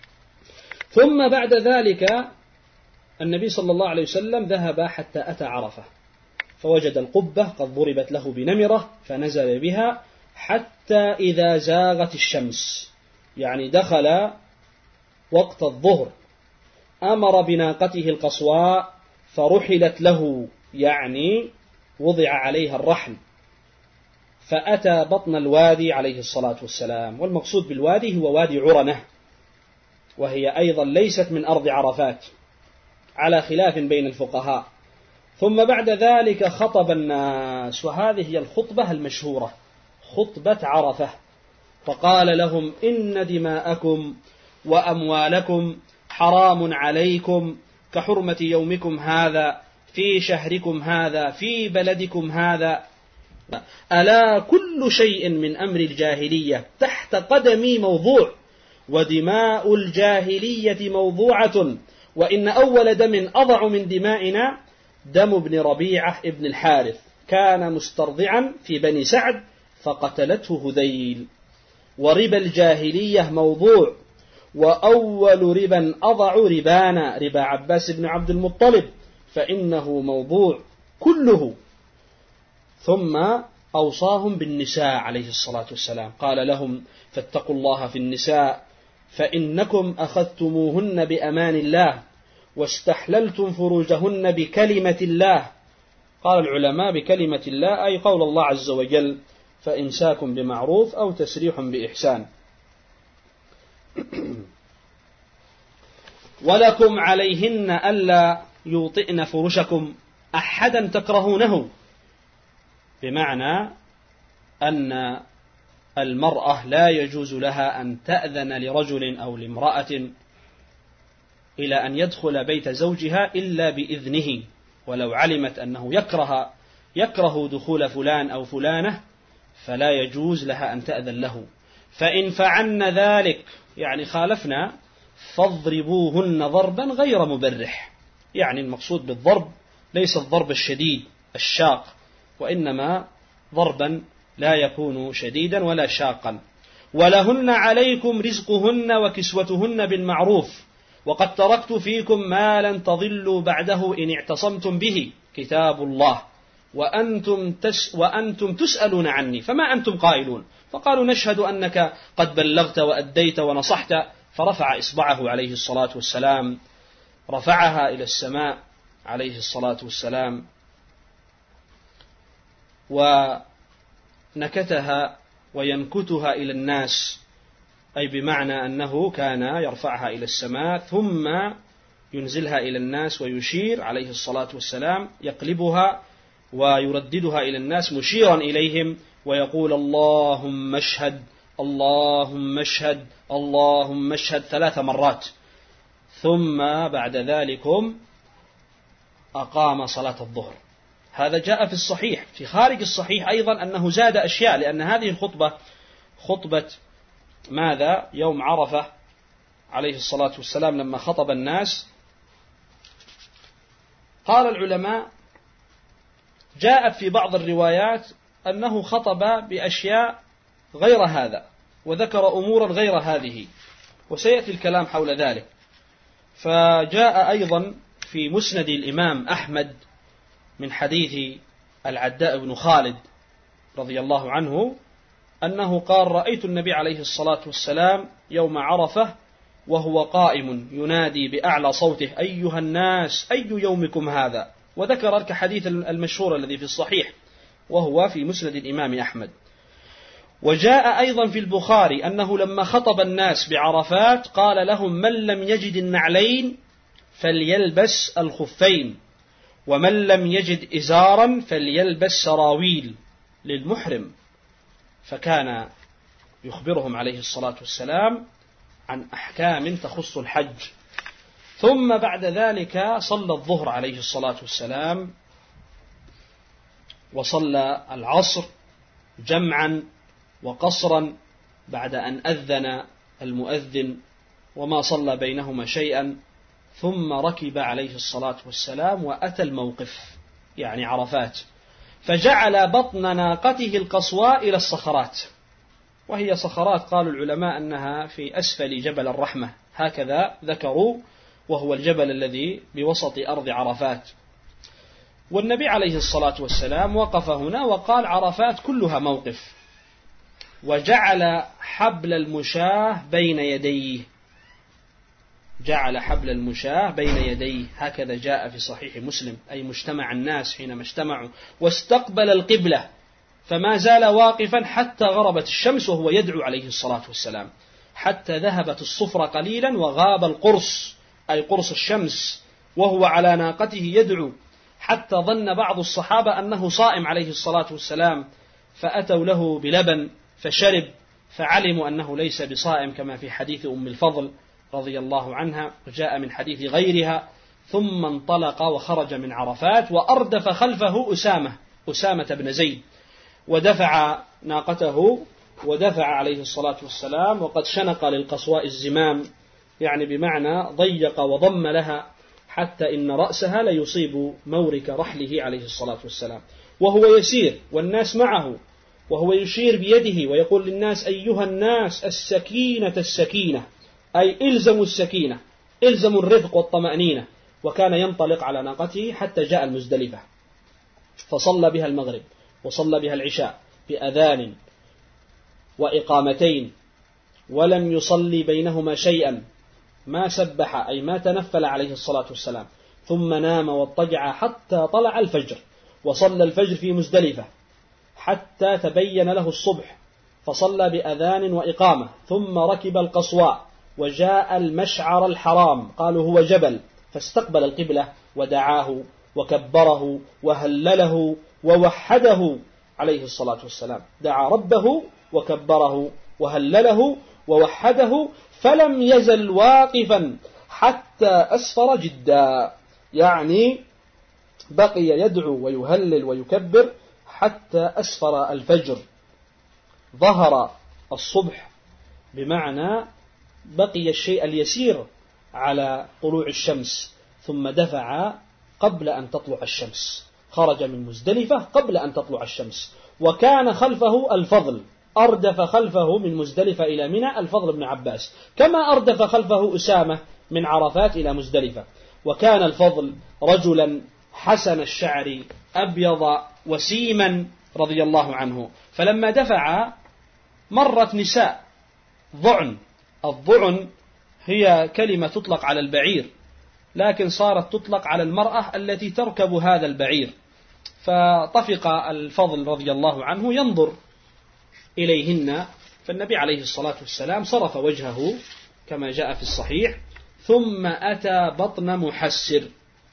ثم بعد ذلك النبي صلى الله عليه وسلم ذهب حتى أتى عرفة، فوجد القبة قد ضربت له بنمرة فنزل بها حتى إذا زاغت الشمس، يعني دخل وقت الظهر، أمر بناقته القصواء فرحلت له، يعني وضع عليها الرحل، فأتى بطن الوادي عليه الصلاة والسلام. والمقصود بالوادي هو وادي عرنة، وهي أيضا ليست من أرض عرفات على خلاف بين الفقهاء. ثم بعد ذلك خطب الناس، وهذه هي الخطبة المشهورة، خطبة عرفة، فقال لهم: إن دماءكم وأموالكم حرام عليكم كحرمة يومكم هذا في شهركم هذا في بلدكم هذا، ألا كل شيء من أمر الجاهلية تحت قدمي موضوع، ودماء الجاهلية موضوعة، وإن أول دم أضع من دمائنا دم ابن ربيعة ابن الحارث، كان مسترضعا في بني سعد فقتلته هذيل، وربا الجاهلية موضوع، وأول ربا أضع ربانا ربا عباس بن عبد المطلب فإنه موضوع كله. ثم أوصاهم بالنساء عليه الصلاة والسلام، قال لهم: فاتقوا الله في النساء فإنكم أخذتموهن بأمان الله واستحللتم فروجهن بكلمة الله. قال العلماء: بكلمة الله أي قول الله عز وجل: فإمساك بمعروف أو تسريح بإحسان. ولكم عليهن ألا يوطئن فرشكم أحدا تكرهونه، بمعنى أن المرأة لا يجوز لها أن تأذن لرجل أو لامرأة إلى أن يدخل بيت زوجها إلا بإذنه، ولو علمت أنه يكره دخول فلان أو فلانة فلا يجوز لها أن تأذن له. فإن فعلن ذلك، يعني خالفنا، فاضربوهن ضربا غير مبرح، يعني المقصود بالضرب ليس الضرب الشديد الشاق، وإنما ضربا لا يكون شديدا ولا شاقا. ولهن عليكم رزقهن وكسوتهن بالمعروف، وقد تركت فيكم ما لن تضلوا بعده إن اعتصمتم به، كتاب الله، وأنتم تسألون عني فما أنتم قائلون. فقالوا: نشهد أنك قد بلغت وأديت ونصحت. فرفع إصبعه عليه الصلاة والسلام، رفعها إلى السماء عليه الصلاة والسلام، ونكتها وينكتها إلى الناس، أي بمعنى أنه كان يرفعها إلى السماء ثم ينزلها إلى الناس ويشير عليه الصلاة والسلام، يقلبها ويرددها إلى الناس مشيرا إليهم ويقول: اللهم اشهد اللهم اشهد اللهم اشهد 3 مرات، ثم بعد ذلك أقام صلاة الظهر. هذا جاء في الصحيح. في خارج الصحيح أيضا أنه زاد أشياء، لأن هذه الخطبة خطبة ماذا؟ يوم عرفة عليه الصلاة والسلام لما خطب الناس. قال العلماء جاءت في بعض الروايات أنه خطب بأشياء غير هذا، وذكر أمورا غير هذه، وسيأتي الكلام حول ذلك. فجاء أيضا في مسند الإمام أحمد من حديث العداء بن خالد رضي الله عنه أنه قال: رأيت النبي عليه الصلاة والسلام يوم عرفة وهو قائم ينادي بأعلى صوته: أيها الناس أي يومكم هذا؟ وذكر الحديث المشهور الذي في الصحيح وهو في مسند الإمام أحمد. وجاء أيضا في البخاري أنه لما خطب الناس بعرفات قال لهم: من لم يجد النعلين فليلبس الخفين، ومن لم يجد إزارا فليلبس سراويل للمحرم. فكان يخبرهم عليه الصلاة والسلام عن أحكام تخص الحج. ثم بعد ذلك صلى الظهر عليه الصلاة والسلام، وصلى العصر جمعا وقصرا بعد أن أذن المؤذن، وما صلى بينهما شيئا. ثم ركب عليه الصلاة والسلام وأتى الموقف، يعني عرفات، فجعل بطن ناقته القصواء إلى الصخرات، وهي صخرات قالوا العلماء أنها في أسفل جبل الرحمة، هكذا ذكروا، وهو الجبل الذي بوسط أرض عرفات. والنبي عليه الصلاة والسلام وقف هنا وقال: عرفات كلها موقف. وجعل حبل المشاة بين يديه، جعل حبل المشاة بين يديه، هكذا جاء في صحيح مسلم، أي مجتمع الناس حينما اجتمعوا، واستقبل القبلة، فما زال واقفا حتى غربت الشمس وهو يدعو عليه الصلاة والسلام، حتى ذهبت الصفرة قليلا وغاب القرص، أي قرص الشمس، وهو على ناقته يدعو، حتى ظن بعض الصحابة أنه صائم عليه الصلاة والسلام، فأتوا له بلبن فشرب، فعلموا أنه ليس بصائم، كما في حديث أم الفضل رضي الله عنها، وجاء من حديث غيرها. ثم انطلق وخرج من عرفات، وأردف خلفه أسامة بن زيد، ودفع ناقته، ودفع عليه الصلاة والسلام، وقد شنق للقصواء الزمام، يعني بمعنى ضيق وضم لها، حتى إن رأسها ليصيب مورك رحله عليه الصلاة والسلام، وهو يسير والناس معه، وهو يشير بيده ويقول للناس: أيها الناس السكينة السكينة، أي إلزموا السكينة، إلزموا الرفق والطمأنينة. وكان ينطلق على ناقته حتى جاء المزدلفة، فصلى بها المغرب وصلى بها العشاء بأذان وإقامتين، ولم يصلي بينهما شيئا، ما سبح أي ما تنفل عليه الصلاة والسلام، ثم نام واضطجع حتى طلع الفجر، وصلى الفجر في مزدلفة حتى تبين له الصبح، فصلى بأذان وإقامة، ثم ركب القصواء وجاء المشعر الحرام، قالوا هو جبل، فاستقبل القبلة ودعاه وكبره وهلله ووحده عليه الصلاة والسلام، دعا ربه وكبره وهلله ووحده، فلم يزل واقفا حتى أسفر جدا، يعني بقي يدعو ويهلل ويكبر حتى أسفر الفجر، ظهر الصبح، بمعنى بقي الشيء اليسير على طلوع الشمس، ثم دفع قبل أن تطلع الشمس، خرج من مزدلفة قبل أن تطلع الشمس. وكان خلفه الفضل، أردف خلفه من مزدلفة إلى منى الفضل بن عباس، كما أردف خلفه أسامة من عرفات إلى مزدلفة. وكان الفضل رجلا حسن الشعر أبيض وسيما رضي الله عنه، فلما دفع مرت نساء ضعن. الضعن هي كلمة تطلق على البعير، لكن صارت تطلق على المرأة التي تركب هذا البعير، فطفق الفضل رضي الله عنه ينظر إليهن، فالنبي عليه الصلاة والسلام صرف وجهه كما جاء في الصحيح، ثم أتى بطن محسر.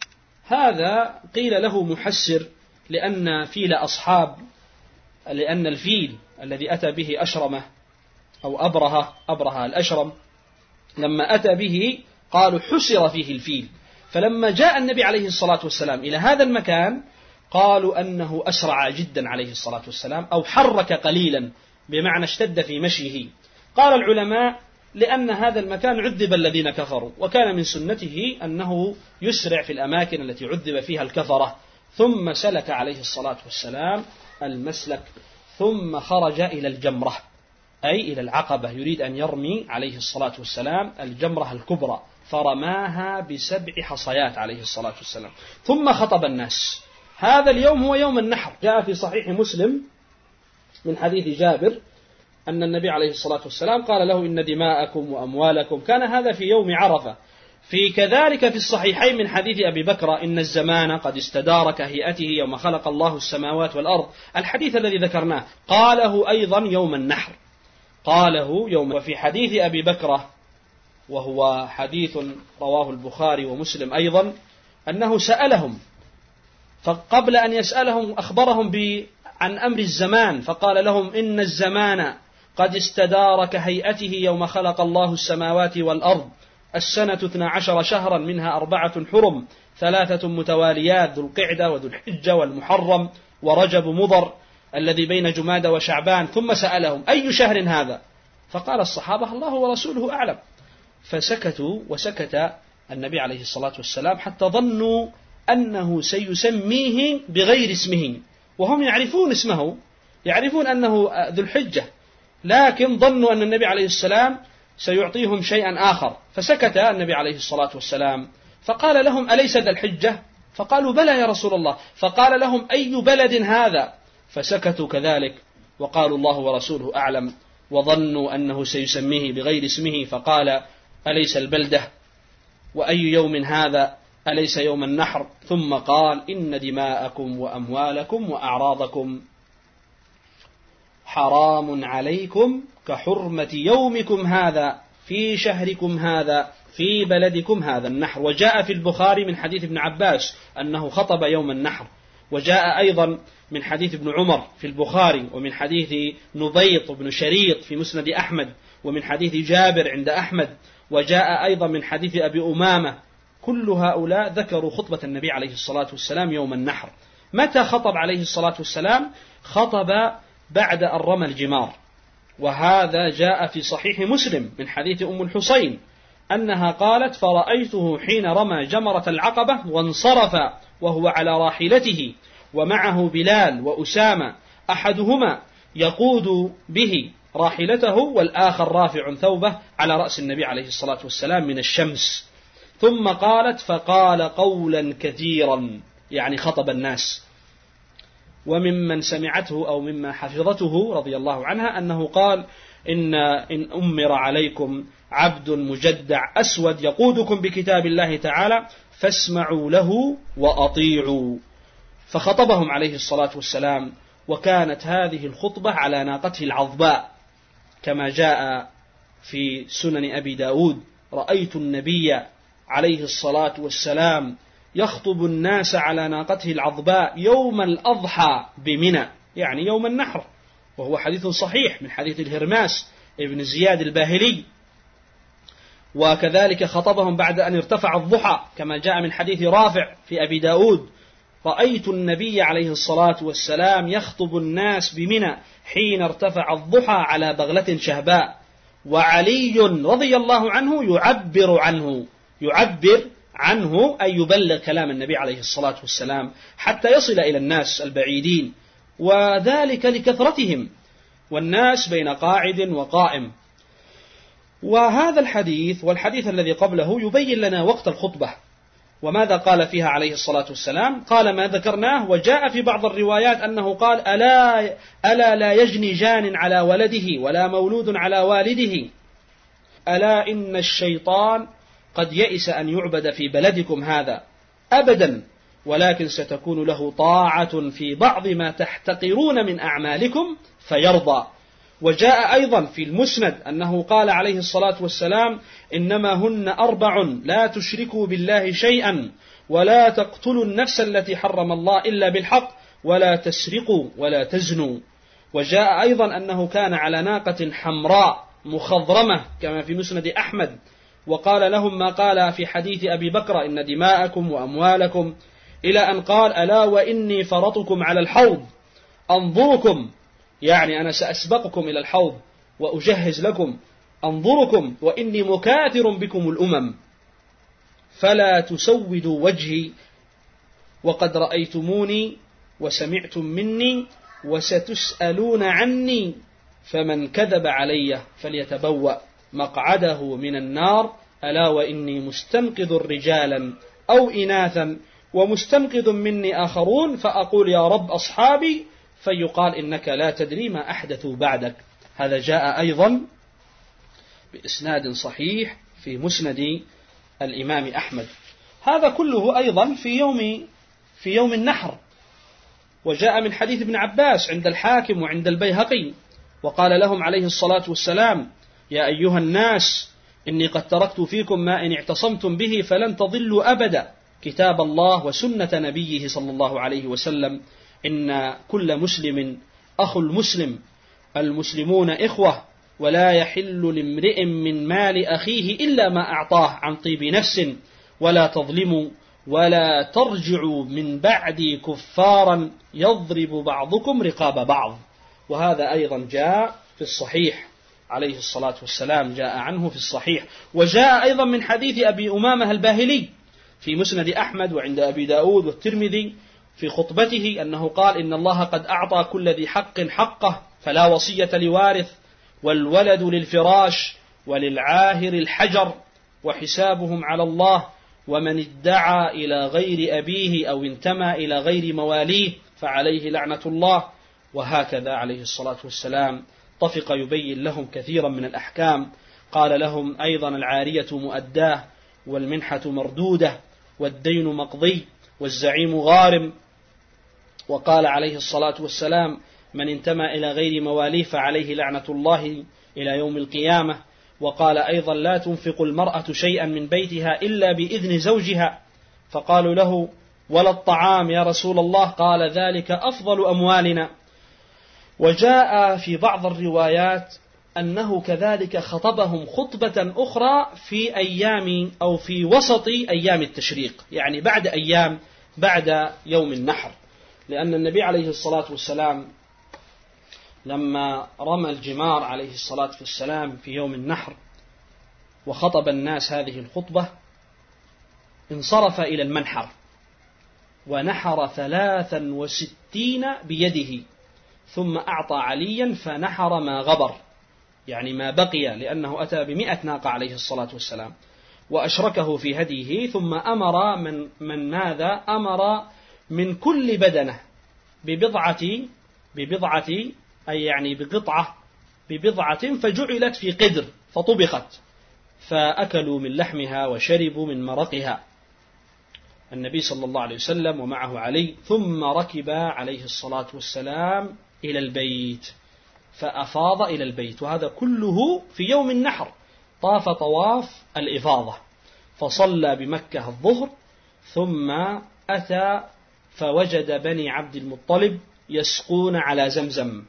هذا قيل له محسر لأن الفيل الذي أتى به أشرمه أو أبرهة الأشرم لما أتى به قالوا حسر فيه الفيل، فلما جاء النبي عليه الصلاة والسلام إلى هذا المكان قالوا أنه أسرع جدا عليه الصلاة والسلام، أو حرك قليلا بمعنى اشتد في مشيه. قال العلماء لأن هذا المكان عذب الذين كفروا، وكان من سنته أنه يسرع في الأماكن التي عذب فيها الكفرة. ثم سلك عليه الصلاة والسلام المسلك، ثم خرج إلى الجمرة، أي إلى العقبة، يريد أن يرمي عليه الصلاة والسلام الجمرة الكبرى، فرماها ب7 حصيات عليه الصلاة والسلام، ثم خطب الناس. هذا اليوم هو يوم النحر. جاء في صحيح مسلم من حديث جابر أن النبي عليه الصلاة والسلام قال له إن دماءكم وأموالكم، كان هذا في يوم عرفة. في كذلك في الصحيحين من حديث أبي بكر إن الزمان قد استدار كهيئته يوم خلق الله السماوات والأرض، الحديث الذي ذكرناه قاله أيضا يوم النحر، قاله يوم. وفي حديث أبي بكر وهو حديث رواه البخاري ومسلم أيضا أنه سألهم، فقبل أن يسألهم أخبرهم عن أمر الزمان، فقال لهم إن الزمان قد استدار كهيئته يوم خلق الله السماوات والأرض، السنة 12 شهرا منها 4 حرم، 3 متواليات، ذو القعدة وذو الحجة والمحرم ورجب مضر الذي بين جمادى وشعبان. ثم سألهم أي شهر هذا؟ فقال الصحابة الله ورسوله أعلم. فسكتوا، وسكت النبي عليه الصلاة والسلام حتى ظنوا أنه سيسميه بغير اسمه، وهم يعرفون اسمه، يعرفون أنه ذو الحجة، لكن ظنوا أن النبي عليه السلام سيعطيهم شيئا آخر. فسكت النبي عليه الصلاة والسلام، فقال لهم أليس ذا الحجة؟ فقالوا بلى يا رسول الله. فقال لهم أي بلد هذا؟ فسكتوا كذلك وقالوا الله ورسوله أعلم، وظنوا أنه سيسميه بغير اسمه، فقال أليس البلدة؟ وأي يوم هذا؟ أليس يوم النحر؟ ثم قال إن دماءكم وأموالكم وأعراضكم حرام عليكم كحرمة يومكم هذا في شهركم هذا في بلدكم هذا النحر. وجاء في البخاري من حديث ابن عباس أنه خطب يوم النحر، وجاء أيضا من حديث ابن عمر في البخاري، ومن حديث نبيط بن شريط في مسند أحمد، ومن حديث جابر عند أحمد، وجاء أيضا من حديث أبي أمامة. كل هؤلاء ذكروا خطبة النبي عليه الصلاة والسلام يوم النحر. متى خطب عليه الصلاة والسلام؟ خطب بعد أن رمى الجمار، وهذا جاء في صحيح مسلم من حديث أم الحسين أنها قالت فرأيته حين رمى جمرة العقبة وانصرف وهو على راحلته ومعه بلال وأسامة، أحدهما يقود به راحلته والآخر رافع ثوبه على رأس النبي عليه الصلاة والسلام من الشمس. ثم قالت فقال قولا كثيرا، يعني خطب الناس. وممن سمعته أو مما حفظته رضي الله عنها أنه قال إن أمر عليكم عبد مجدع أسود يقودكم بكتاب الله تعالى فاسمعوا له وأطيعوا. فخطبهم عليه الصلاة والسلام، وكانت هذه الخطبة على ناقته العظباء كما جاء في سنن أبي داود: رأيت النبي عليه الصلاة والسلام يخطب الناس على ناقته العظباء يوم الأضحى بمنى، يعني يوم النحر، وهو حديث صحيح من حديث الهرماس ابن زياد الباهلي. وكذلك خطبهم بعد أن ارتفع الضحى كما جاء من حديث رافع في أبي داود: رأيت النبي عليه الصلاة والسلام يخطب الناس بمنى حين ارتفع الضحى على بغلة شهباء. وعلي رضي الله عنه يعبر عنه أي يبلغ كلام النبي عليه الصلاة والسلام حتى يصل إلى الناس البعيدين، وذلك لكثرتهم، والناس بين قاعد وقائم. وهذا الحديث والحديث الذي قبله يبين لنا وقت الخطبة وماذا قال فيها عليه الصلاة والسلام. قال ما ذكرناه، وجاء في بعض الروايات أنه قال ألا لا يجني جان على ولده ولا مولود على والده، ألا إن الشيطان قد يئس أن يعبد في بلدكم هذا أبدا، ولكن ستكون له طاعة في بعض ما تحتقرون من أعمالكم فيرضى. وجاء أيضا في المسند أنه قال عليه الصلاة والسلام: إنما هن 4 لا تشركوا بالله شيئا، ولا تقتلوا النفس التي حرم الله إلا بالحق، ولا تسرقوا ولا تزنوا. وجاء أيضا أنه كان على ناقة حمراء مخضرمة كما في مسند أحمد، وقال لهم ما قال في حديث أبي بكر إن دماءكم وأموالكم، إلى أن قال ألا وإني فرطكم على الحوض أنظركم، يعني أنا سأسبقكم إلى الحوض وأجهز لكم، أنظركم وإني مكاثر بكم الأمم فلا تسودوا وجهي وقد رأيتموني وسمعتم مني وستسألون عني، فمن كذب علي فليتبوأ مقعده من النار، ألا وإني مستنقذ رجالا أو إناثا ومستنقذ مني آخرون، فأقول يا رب أصحابي فيقال إنك لا تدري ما أحدثوا بعدك. هذا جاء أيضا بإسناد صحيح في مسند الإمام أحمد. هذا كله أيضا في يوم النحر. وجاء من حديث ابن عباس عند الحاكم وعند البيهقي، وقال لهم عليه الصلاة والسلام يا أيها الناس إني قد تركت فيكم ما إن اعتصمتم به فلن تضلوا أبدا، كتاب الله وسنة نبيه صلى الله عليه وسلم، إن كل مسلم أخو المسلم، المسلمون إخوة، ولا يحل لامرئ من مال أخيه إلا ما أعطاه عن طيب نفس، ولا تظلموا ولا ترجعوا من بعدي كفارا يضرب بعضكم رقاب بعض. وهذا أيضا جاء في الصحيح عليه الصلاة والسلام، جاء عنه في الصحيح. وجاء أيضا من حديث أبي أمامة الباهلي في مسند أحمد وعند أبي داود والترمذي في خطبته أنه قال إن الله قد أعطى كل ذي حق حقه فلا وصية لوارث، والولد للفراش وللعاهر الحجر، وحسابهم على الله، ومن ادعى إلى غير أبيه أو انتمى إلى غير مواليه فعليه لعنة الله. وهكذا عليه الصلاة والسلام طفق يبين لهم كثيرا من الأحكام. قال لهم أيضا العارية مؤداه، والمنحة مردودة، والدين مقضي، والزعيم غارم. وقال عليه الصلاة والسلام من انتمى إلى غير مواليه فعليه لعنة الله إلى يوم القيامة. وقال أيضا لا تنفق المرأة شيئا من بيتها إلا بإذن زوجها، فقالوا له ولا الطعام يا رسول الله؟ قال ذلك أفضل أموالنا. وجاء في بعض الروايات أنه كذلك خطبهم خطبة أخرى في أيام أو في وسط أيام التشريق، يعني بعد يوم النحر، لأن النبي عليه الصلاة والسلام لما رمى الجمار عليه الصلاة والسلام في يوم النحر وخطب الناس هذه الخطبة انصرف إلى المنحر ونحر 63 بيده، ثم أعطى عليا فنحر ما غبر، يعني ما بقي، لأنه أتى ب100 ناقة عليه الصلاة والسلام، وأشركه في هديه. ثم أمر من ماذا؟ أمر من كل بدنة ببضعة أي يعني ببضعة فجعلت في قدر فطبخت، فأكلوا من لحمها وشربوا من مرقها النبي صلى الله عليه وسلم ومعه علي. ثم ركب عليه الصلاة والسلام إلى البيت فأفاض إلى البيت، وهذا كله في يوم النحر. طاف طواف الإفاضة فصلى بمكة الظهر، ثم أتى فوجد بني عبد المطلب يسقون على زمزم،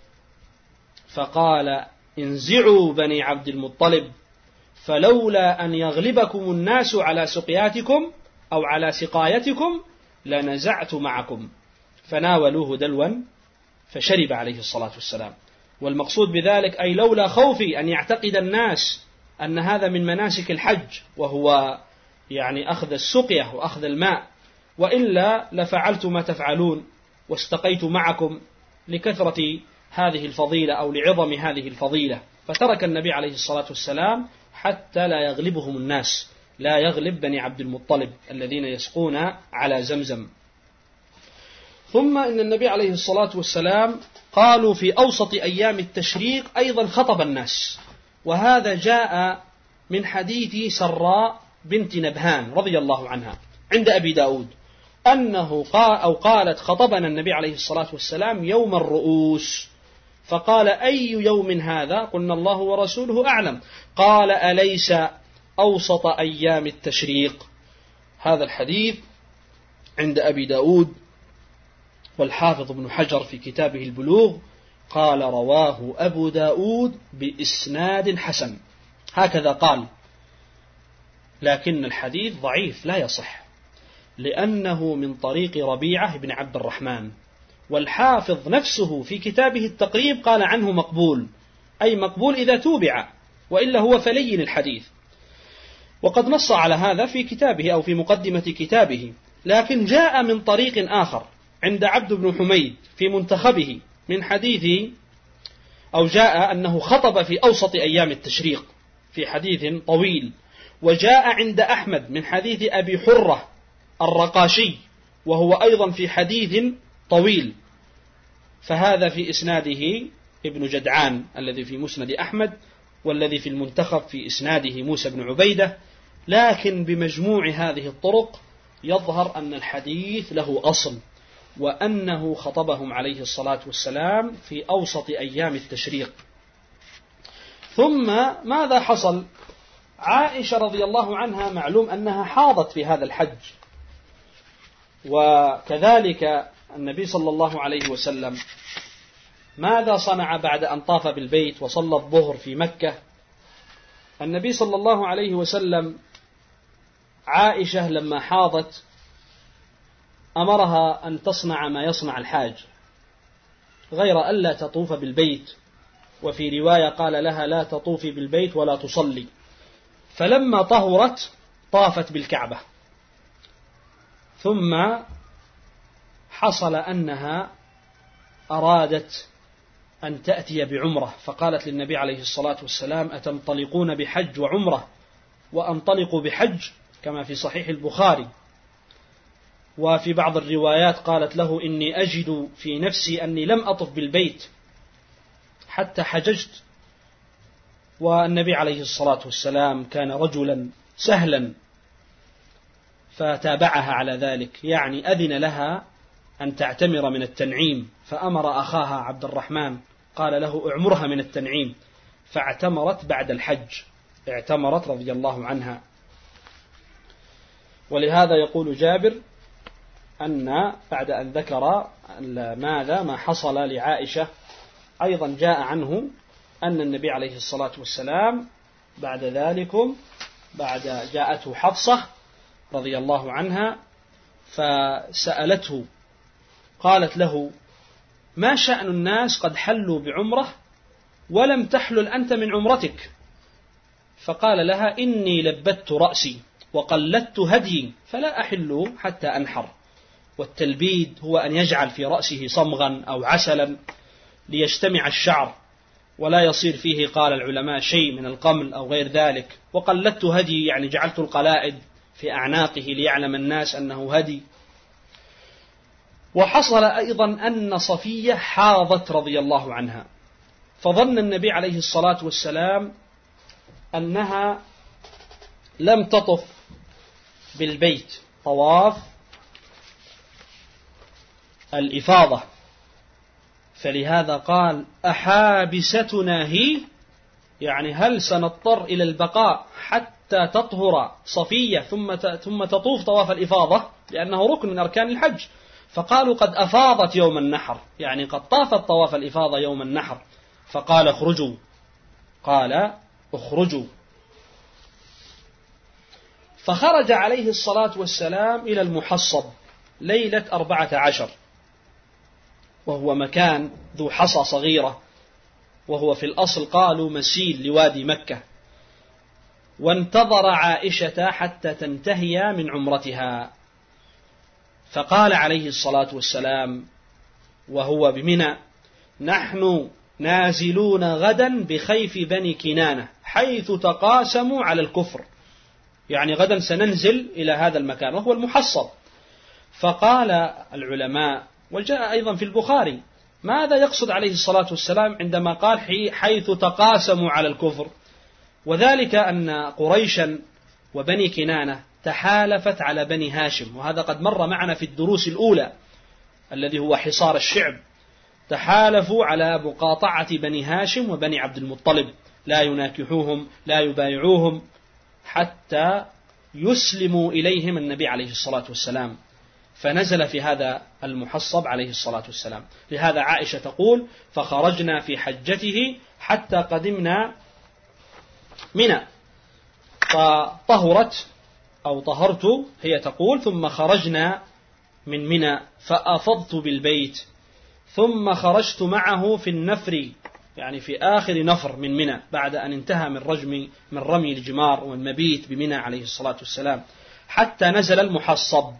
فقال انزعوا بني عبد المطلب، فلولا أن يغلبكم الناس على سقياتكم أو على سقايتكم لنزعت معكم، فناولوه دلوا فشرب عليه الصلاة والسلام. والمقصود بذلك أي لولا خوفي أن يعتقد الناس أن هذا من مناسك الحج، وهو يعني أخذ السقية وأخذ الماء، وإلا لفعلت ما تفعلون واستقيت معكم لكثرة هذه الفضيلة أو لعظم هذه الفضيلة. فترك النبي عليه الصلاة والسلام حتى لا يغلبهم الناس، لا يغلب بني عبد المطلب الذين يسقون على زمزم. ثم إن النبي عليه الصلاة والسلام قالوا في أوسط أيام التشريق أيضا خطب الناس، وهذا جاء من حديث سراء بنت نبهان رضي الله عنها عند أبي داود أنه قالت خطبنا النبي عليه الصلاة والسلام يوم الرؤوس، فقال أي يوم هذا؟ قلنا الله ورسوله أعلم. قال أليس أوسط أيام التشريق؟ هذا الحديث عند أبي داود، والحافظ ابن حجر في كتابه البلوغ قال رواه أبو داود بإسناد حسن، هكذا قال، لكن الحديث ضعيف لا يصح، لأنه من طريق ربيعة بن عبد الرحمن، والحافظ نفسه في كتابه التقريب قال عنه مقبول، أي مقبول إذا توبع، وإلا هو فلين الحديث. وقد نص على هذا في كتابه أو في مقدمة كتابه. لكن جاء من طريق آخر عند عبد بن حميد في منتخبه من حديث، أو جاء أنه خطب في أوسط أيام التشريق في حديث طويل، وجاء عند أحمد من حديث أبي حرة الرقاشي وهو أيضا في حديث طويل، فهذا في إسناده ابن جدعان الذي في مسند أحمد، والذي في المنتخب في إسناده موسى بن عبيدة. لكن بمجموع هذه الطرق يظهر أن الحديث له أصل، وأنه خطبهم عليه الصلاة والسلام في أوسط أيام التشريق. ثم ماذا حصل؟ عائشة رضي الله عنها معلوم أنها حاضت في هذا الحج، وكذلك النبي صلى الله عليه وسلم ماذا صنع بعد أن طاف بالبيت وصلى الظهر في مكة؟ النبي صلى الله عليه وسلم عائشة لما حاضت أمرها أن تصنع ما يصنع الحاج غير ألا تطوف بالبيت، وفي رواية قال لها لا تطوفي بالبيت ولا تصلي. فلما طهرت طافت بالكعبة، ثم حصل أنها أرادت أن تأتي بعمرة، فقالت للنبي عليه الصلاة والسلام أتنطلقون بحج وعمرة؟ وأنطلقوا بحج كما في صحيح البخاري. وفي بعض الروايات قالت له إني أجد في نفسي أني لم أطف بالبيت حتى حججت. والنبي عليه الصلاة والسلام كان رجلا سهلا فتابعها على ذلك، يعني أذن لها أن تعتمر من التنعيم، فأمر أخاها عبد الرحمن قال له اعمرها من التنعيم، فاعتمرت بعد الحج، اعتمرت رضي الله عنها. ولهذا يقول جابر أن بعد أن ذكر ما حصل لعائشة أيضا جاء عنه أن النبي عليه الصلاة والسلام بعد ذلك جاءته حفصة رضي الله عنها فسألته، قالت له ما شأن الناس قد حلوا بعمرة ولم تحلل أنت من عمرتك؟ فقال لها إني لبت رأسي وقلدت هدي فلا أحل حتى أنحر. والتلبيد هو أن يجعل في رأسه صمغا أو عسلا ليجتمع الشعر ولا يصير فيه قال العلماء شيء من القمل أو غير ذلك. وقلدت هدي يعني جعلت القلائد في أعناقه ليعلم الناس أنه هدي. وحصل أيضا أن صفية حاضت رضي الله عنها، فظن النبي عليه الصلاة والسلام أنها لم تطف بالبيت طواف الإفاضة، فلهذا قال أحابستنا هي، يعني هل سنضطر إلى البقاء حتى تطهر صفية ثم تطوف طواف الإفاضة، لأنه ركن من أركان الحج. فقالوا قد أفاضت يوم النحر، يعني قد طافت طواف الإفاضة يوم النحر. فقال اخرجوا، قال اخرجوا. فخرج عليه الصلاة والسلام إلى المحصب ليلة 14، وهو مكان ذو حصى صغيرة، وهو في الأصل قالوا مسيل لوادي مكة. وانتظر عائشة حتى تنتهي من عمرتها، فقال عليه الصلاة والسلام وهو بمنى نحن نازلون غدا بخيف بني كنانة حيث تقاسموا على الكفر، يعني غدا سننزل إلى هذا المكان وهو المحصب. فقال العلماء وجاء أيضا في البخاري ماذا يقصد عليه الصلاة والسلام عندما قال حيث تقاسموا على الكفر؟ وذلك أن قريشا وبني كنانة تحالفت على بني هاشم، وهذا قد مر معنا في الدروس الأولى الذي هو حصار الشعب. تحالفوا على مقاطعة بني هاشم وبني عبد المطلب، لا يناكحوهم لا يبايعوهم حتى يسلموا إليهم النبي عليه الصلاة والسلام. فنزل في هذا المحصب عليه الصلاة والسلام. لهذا عائشة تقول: فخرجنا في حجته حتى قدمنا منى، فطهرت أو طهرت هي تقول: ثم خرجنا من منى فأفضت بالبيت، ثم خرجت معه في النفر، يعني في آخر نفر من منى، بعد أن انتهى من رمي الجمار والمبيت بمنى عليه الصلاة والسلام، حتى نزل المحصب،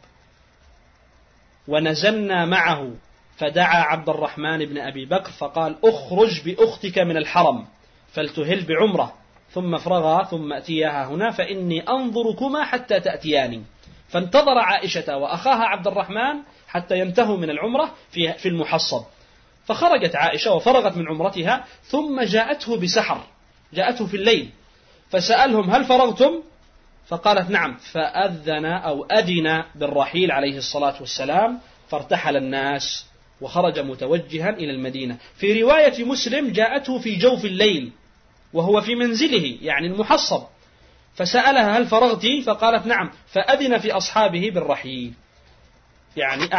ونزلنا معه، فدعا عبد الرحمن بن أبي بكر فقال: اخرج بأختك من الحرم فلتهل بعمرة، ثم افرغا ثم أتياها هنا فإني أنظركما حتى تأتياني. فانتظر عائشة وأخاها عبد الرحمن حتى ينتهوا من العمرة في المحصب، فخرجت عائشة وفرغت من عمرتها، ثم جاءته بسحر، جاءته في الليل، فسألهم: هل فرغتم؟ فقالت: نعم. فأذن أو أذن بالرحيل عليه الصلاة والسلام، فارتحل الناس وخرج متوجها إلى المدينة. في رواية مسلم: جاءته في جوف الليل وهو في منزله، يعني المحصب، فسألها: هل فرغت؟ فقالت: نعم. فأذن في أصحابه بالرحيل، يعني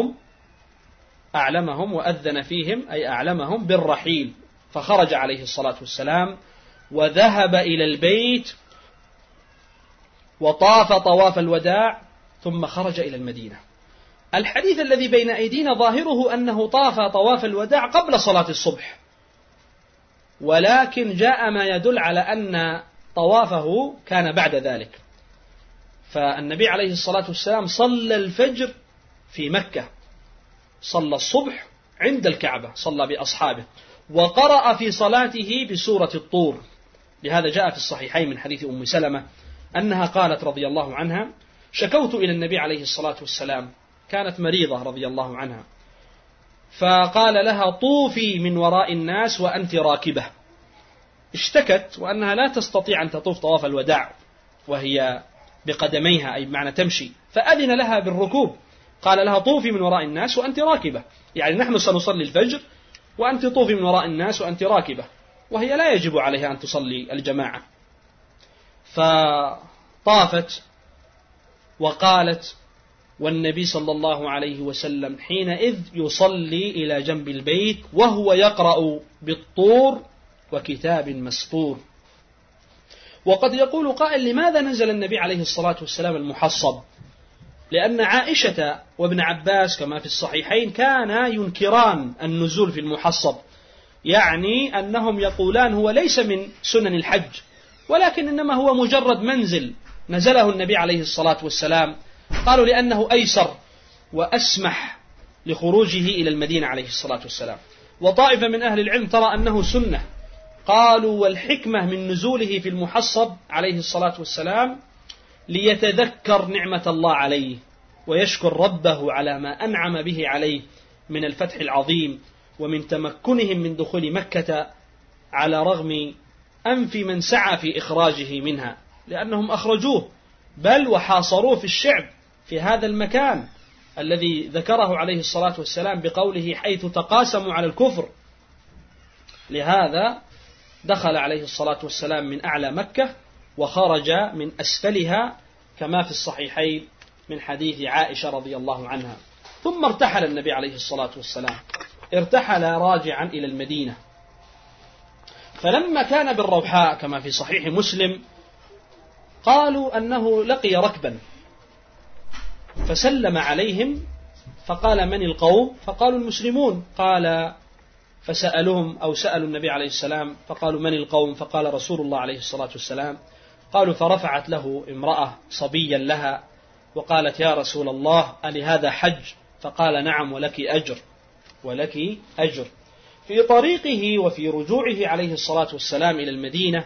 أعلمهم وأذن فيهم، أي أعلمهم بالرحيل. فخرج عليه الصلاة والسلام وذهب إلى البيت وطاف طواف الوداع، ثم خرج إلى المدينة. الحديث الذي بين أيدينا ظاهره أنه طاف طواف الوداع قبل صلاة الصبح، ولكن جاء ما يدل على أن طوافه كان بعد ذلك. فالنبي عليه الصلاة والسلام صلى الفجر في مكة، صلى الصبح عند الكعبة، صلى بأصحابه، وقرأ في صلاته بسورة الطور. لهذا جاء في الصحيحين من حديث أم سلمة أنها قالت رضي الله عنها: شكوت إلى النبي عليه الصلاة والسلام، كانت مريضة رضي الله عنها، فقال لها: طوفي من وراء الناس وأنت راكبة. اشتكت وأنها لا تستطيع أن تطوف طواف الوداع وهي بقدميها، أي بمعنى تمشي، فأذن لها بالركوب، قال لها: طوفي من وراء الناس وأنت راكبة، يعني نحن سنصلي الفجر وأنت طوفي من وراء الناس وأنت راكبة، وهي لا يجب عليها أن تصلي الجماعة. فطافت وقالت: والنبي صلى الله عليه وسلم حينئذ يصلي إلى جنب البيت وهو يقرأ بالطور وكتاب مسطور. وقد يقول قائل: لماذا نزل النبي عليه الصلاة والسلام المحصب؟ لأن عائشة وابن عباس كما في الصحيحين كانا ينكران النزول في المحصب، يعني أنهم يقولان هو ليس من سنن الحج، ولكن إنما هو مجرد منزل نزله النبي عليه الصلاة والسلام، قالوا لأنه أيسر وأسمح لخروجه إلى المدينة عليه الصلاة والسلام. وطائفة من أهل العلم ترى أنه سنة، قالوا: والحكمة من نزوله في المحصب عليه الصلاة والسلام ليتذكر نعمة الله عليه ويشكر ربه على ما أنعم به عليه من الفتح العظيم ومن تمكنهم من دخول مكة على رغم أنف من سعى في إخراجه منها، لأنهم أخرجوه بل وحاصروه في الشعب في هذا المكان الذي ذكره عليه الصلاة والسلام بقوله: حيث تقاسموا على الكفر. لهذا دخل عليه الصلاة والسلام من أعلى مكة وخرج من أسفلها كما في الصحيحين من حديث عائشة رضي الله عنها. ثم ارتحل النبي عليه الصلاة والسلام، ارتحل راجعا إلى المدينة. فلما كان بالروحاء كما في صحيح مسلم قالوا أنه لقي ركبا فسلم عليهم فقال: من القوم؟ فقالوا: المسلمون. قال: فسألوهم أو سألوا النبي عليه السلام فقالوا: من القوم؟ فقال رسول الله عليه الصلاة والسلام. قالوا: فرفعت له امرأة صبيا لها وقالت: يا رسول الله ألهذا حج؟ فقال: نعم، ولك أجر، ولك أجر. في طريقه وفي رجوعه عليه الصلاة والسلام إلى المدينة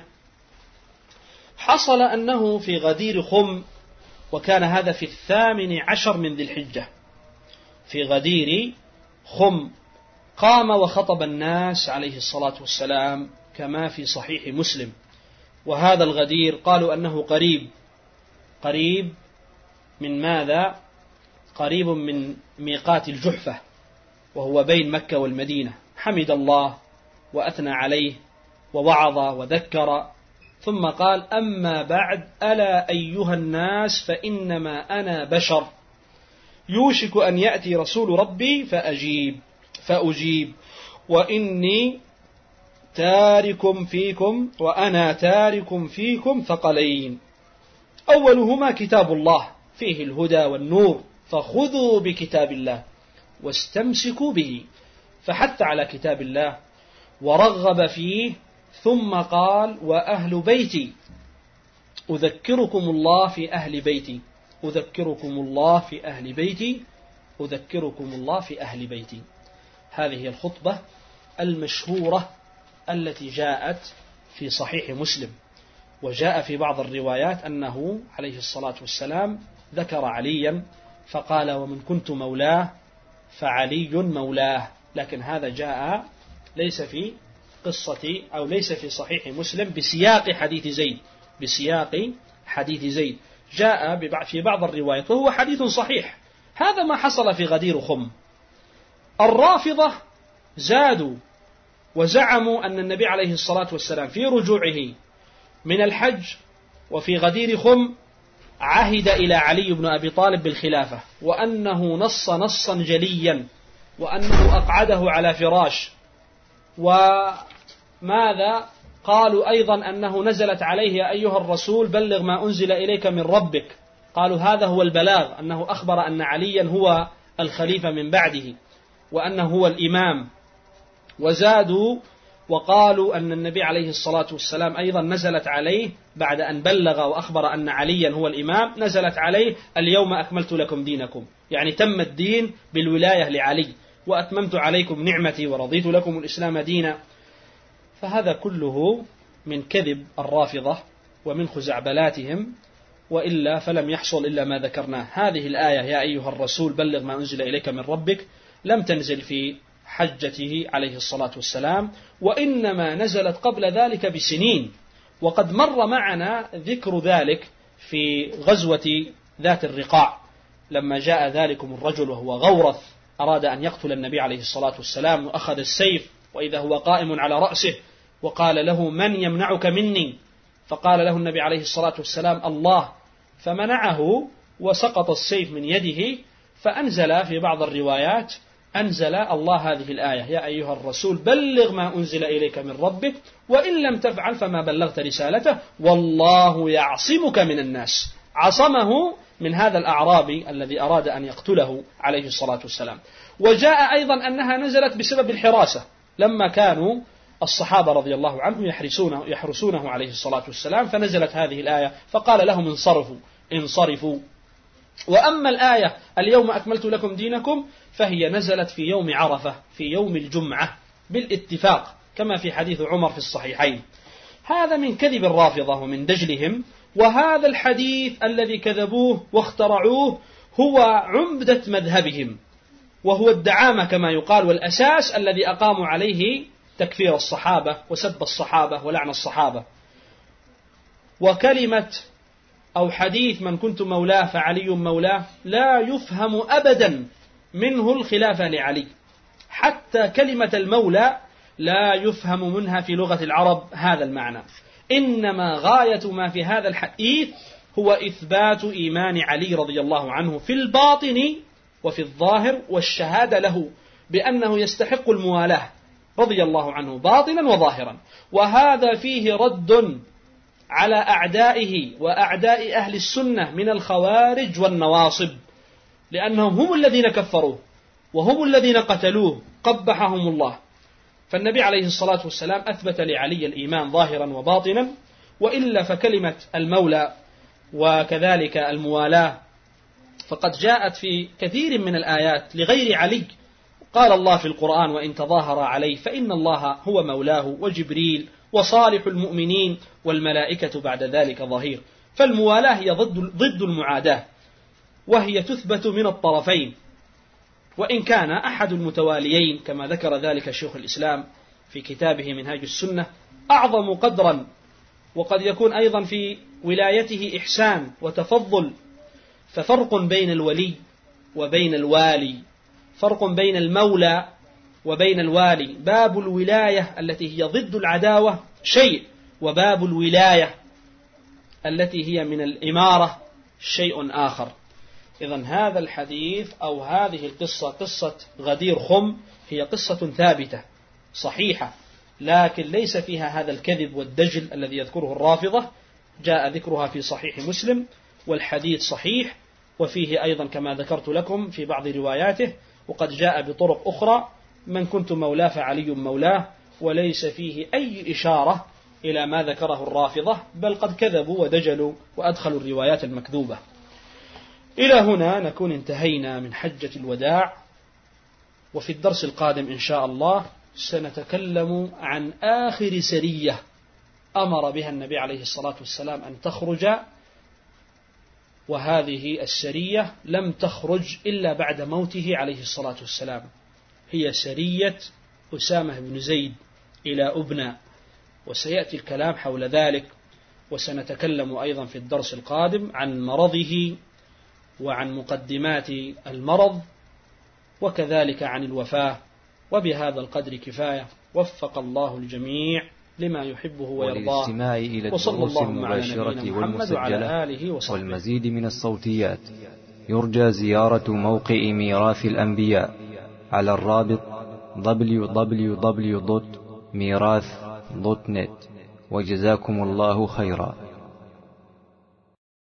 حصل أنه في غدير خم، وكان هذا في 18 من ذي الحجة، في غدير خم قام وخطب الناس عليه الصلاة والسلام كما في صحيح مسلم. وهذا الغدير قالوا أنه قريب من ماذا؟ قريب من ميقات الجحفة، وهو بين مكة والمدينة. حمد الله وأثنى عليه ووعظ وذكر، ثم قال: أما بعد، ألا أيها الناس، فإنما أنا بشر يوشك أن يأتي رسول ربي فأجيب وإني تارك فيكم وأنا تارك فيكم ثقلين، أولهما كتاب الله فيه الهدى والنور، فخذوا بكتاب الله واستمسكوا به، فحث على كتاب الله ورغب فيه، ثم قال وأهل بيتي أذكركم الله في أهل بيتي، أذكركم الله في أهل بيتي، أذكركم الله في أهل بيتي. هذه الخطبة المشهورة التي جاءت في صحيح مسلم، وجاء في بعض الروايات أنه عليه الصلاة والسلام ذكر عليا فقال ومن كنت مولاه فعلي مولاه، لكن هذا جاء ليس في قصة أو ليس في صحيح مسلم بسياق حديث زيد، جاء في بعض الروايات وهو حديث صحيح. هذا ما حصل في غدير خم. الرافضة زادوا وزعموا أن النبي عليه الصلاة والسلام في رجوعه من الحج وفي غدير خم عهد إلى علي بن أبي طالب بالخلافة، وأنه نصا جليا، وأنه أقعده على فراش. وماذا قالوا أيضا أنه نزلت عليه يا أيها الرسول بلغ ما أنزل إليك من ربك، قالوا هذا هو البلاغ، أنه أخبر أن عليا هو الخليفة من بعده وأنه هو الإمام. وزادوا وقالوا أن النبي عليه الصلاة والسلام أيضا نزلت عليه بعد أن بلغ وأخبر أن عليا هو الإمام، نزلت عليه اليوم أكملت لكم دينكم، يعني تم الدين بالولاية لعلي، وأتممت عليكم نعمتي ورضيت لكم الإسلام دينا. فهذا كله من كذب الرافضة ومن خزعبلاتهم، وإلا فلم يحصل إلا ما ذكرناه. هذه الآية يا أيها الرسول بلغ ما أنزل إليك من ربك لم تنزل في حجته عليه الصلاة والسلام، وإنما نزلت قبل ذلك بسنين، وقد مر معنا ذكر ذلك في غزوة ذات الرقاع، لما جاء ذلكم الرجل وهو غورث أراد أن يقتل النبي عليه الصلاة والسلام، وأخذ السيف وإذا هو قائم على رأسه، وقال له من يمنعك مني؟ فقال له النبي عليه الصلاة والسلام الله، فمنعه وسقط السيف من يده. فأنزل في بعض الروايات أنزل الله هذه الآية يا أيها الرسول بلغ ما أنزل إليك من ربك وإن لم تفعل فما بلغت رسالته والله يعصمك من الناس، عصمه من هذا الأعرابي الذي أراد أن يقتله عليه الصلاة والسلام. وجاء أيضا أنها نزلت بسبب الحراسة، لما كانوا الصحابة رضي الله عنهم يحرسونه عليه الصلاة والسلام، فنزلت هذه الآية فقال لهم انصرفوا. وأما الآية اليوم أكملت لكم دينكم فهي نزلت في يوم عرفة في يوم الجمعة بالاتفاق، كما في حديث عمر في الصحيحين. هذا من كذب الرافضة ومن دجلهم. وهذا الحديث الذي كذبوه واخترعوه هو عمدة مذهبهم، وهو الدعامة كما يقال، والأساس الذي أقاموا عليه تكفير الصحابة وسب الصحابة ولعن الصحابة. وكلمة أو حديث من كنت مولاه فعلي مولاه لا يفهم أبدا منه الخلافة لعلي، حتى كلمة المولى لا يفهم منها في لغة العرب هذا المعنى. إنما غاية ما في هذا الحديث هو إثبات إيمان علي رضي الله عنه في الباطن وفي الظاهر، والشهادة له بأنه يستحق الموالاة رضي الله عنه باطنا وظاهرا. وهذا فيه رد على أعدائه وأعداء أهل السنة من الخوارج والنواصب، لأنهم هم الذين كفروه وهم الذين قتلوه قبحهم الله. فالنبي عليه الصلاة والسلام أثبت لعلي الإيمان ظاهرا وباطنا، وإلا فكلمة المولى وكذلك الموالاة فقد جاءت في كثير من الآيات لغير علي. قال الله في القرآن وإن تظاهر عليه فإن الله هو مولاه وجبريل وصالح المؤمنين والملائكة بعد ذلك ظهير. فالموالاة هي ضد المعاداة، وهي تثبت من الطرفين، وإن كان أحد المتواليين كما ذكر ذلك شيخ الإسلام في كتابه منهاج السنة أعظم قدرا، وقد يكون أيضا في ولايته إحسان وتفضل. ففرق بين الولي وبين الوالي، فرق بين المولى وبين الوالي. باب الولاية التي هي ضد العداوة شيء، وباب الولاية التي هي من الإمارة شيء آخر. إذن هذا الحديث أو هذه القصة قصة غدير خم هي قصة ثابتة صحيحة، لكن ليس فيها هذا الكذب والدجل الذي يذكره الرافضة. جاء ذكرها في صحيح مسلم، والحديث صحيح، وفيه أيضا كما ذكرت لكم في بعض رواياته، وقد جاء بطرق أخرى: من كنت مولاه فعلي مولاه، وليس فيه أي إشارة إلى ما ذكره الرافضة، بل قد كذبوا ودجلوا وأدخلوا الروايات المكذوبة. إلى هنا نكون انتهينا من حجة الوداع، وفي الدرس القادم إن شاء الله سنتكلم عن آخر سرية أمر بها النبي عليه الصلاة والسلام أن تخرج، وهذه السرية لم تخرج إلا بعد موته عليه الصلاة والسلام، هي سرية أسامة بن زيد إلى أبنى، وسيأتي الكلام حول ذلك. وسنتكلم أيضا في الدرس القادم عن مرضه وعن مقدمات المرض، وكذلك عن الوفاة. وبهذا القدر كفاية، وفق الله الجميع لما يحبه ويرضاه. وللاستماع إلى الدروس المباشرة والمسجلة والمزيد من الصوتيات يرجى زيارة موقع ميراث الأنبياء على الرابط www.mirath.net. وجزاكم الله خيرا.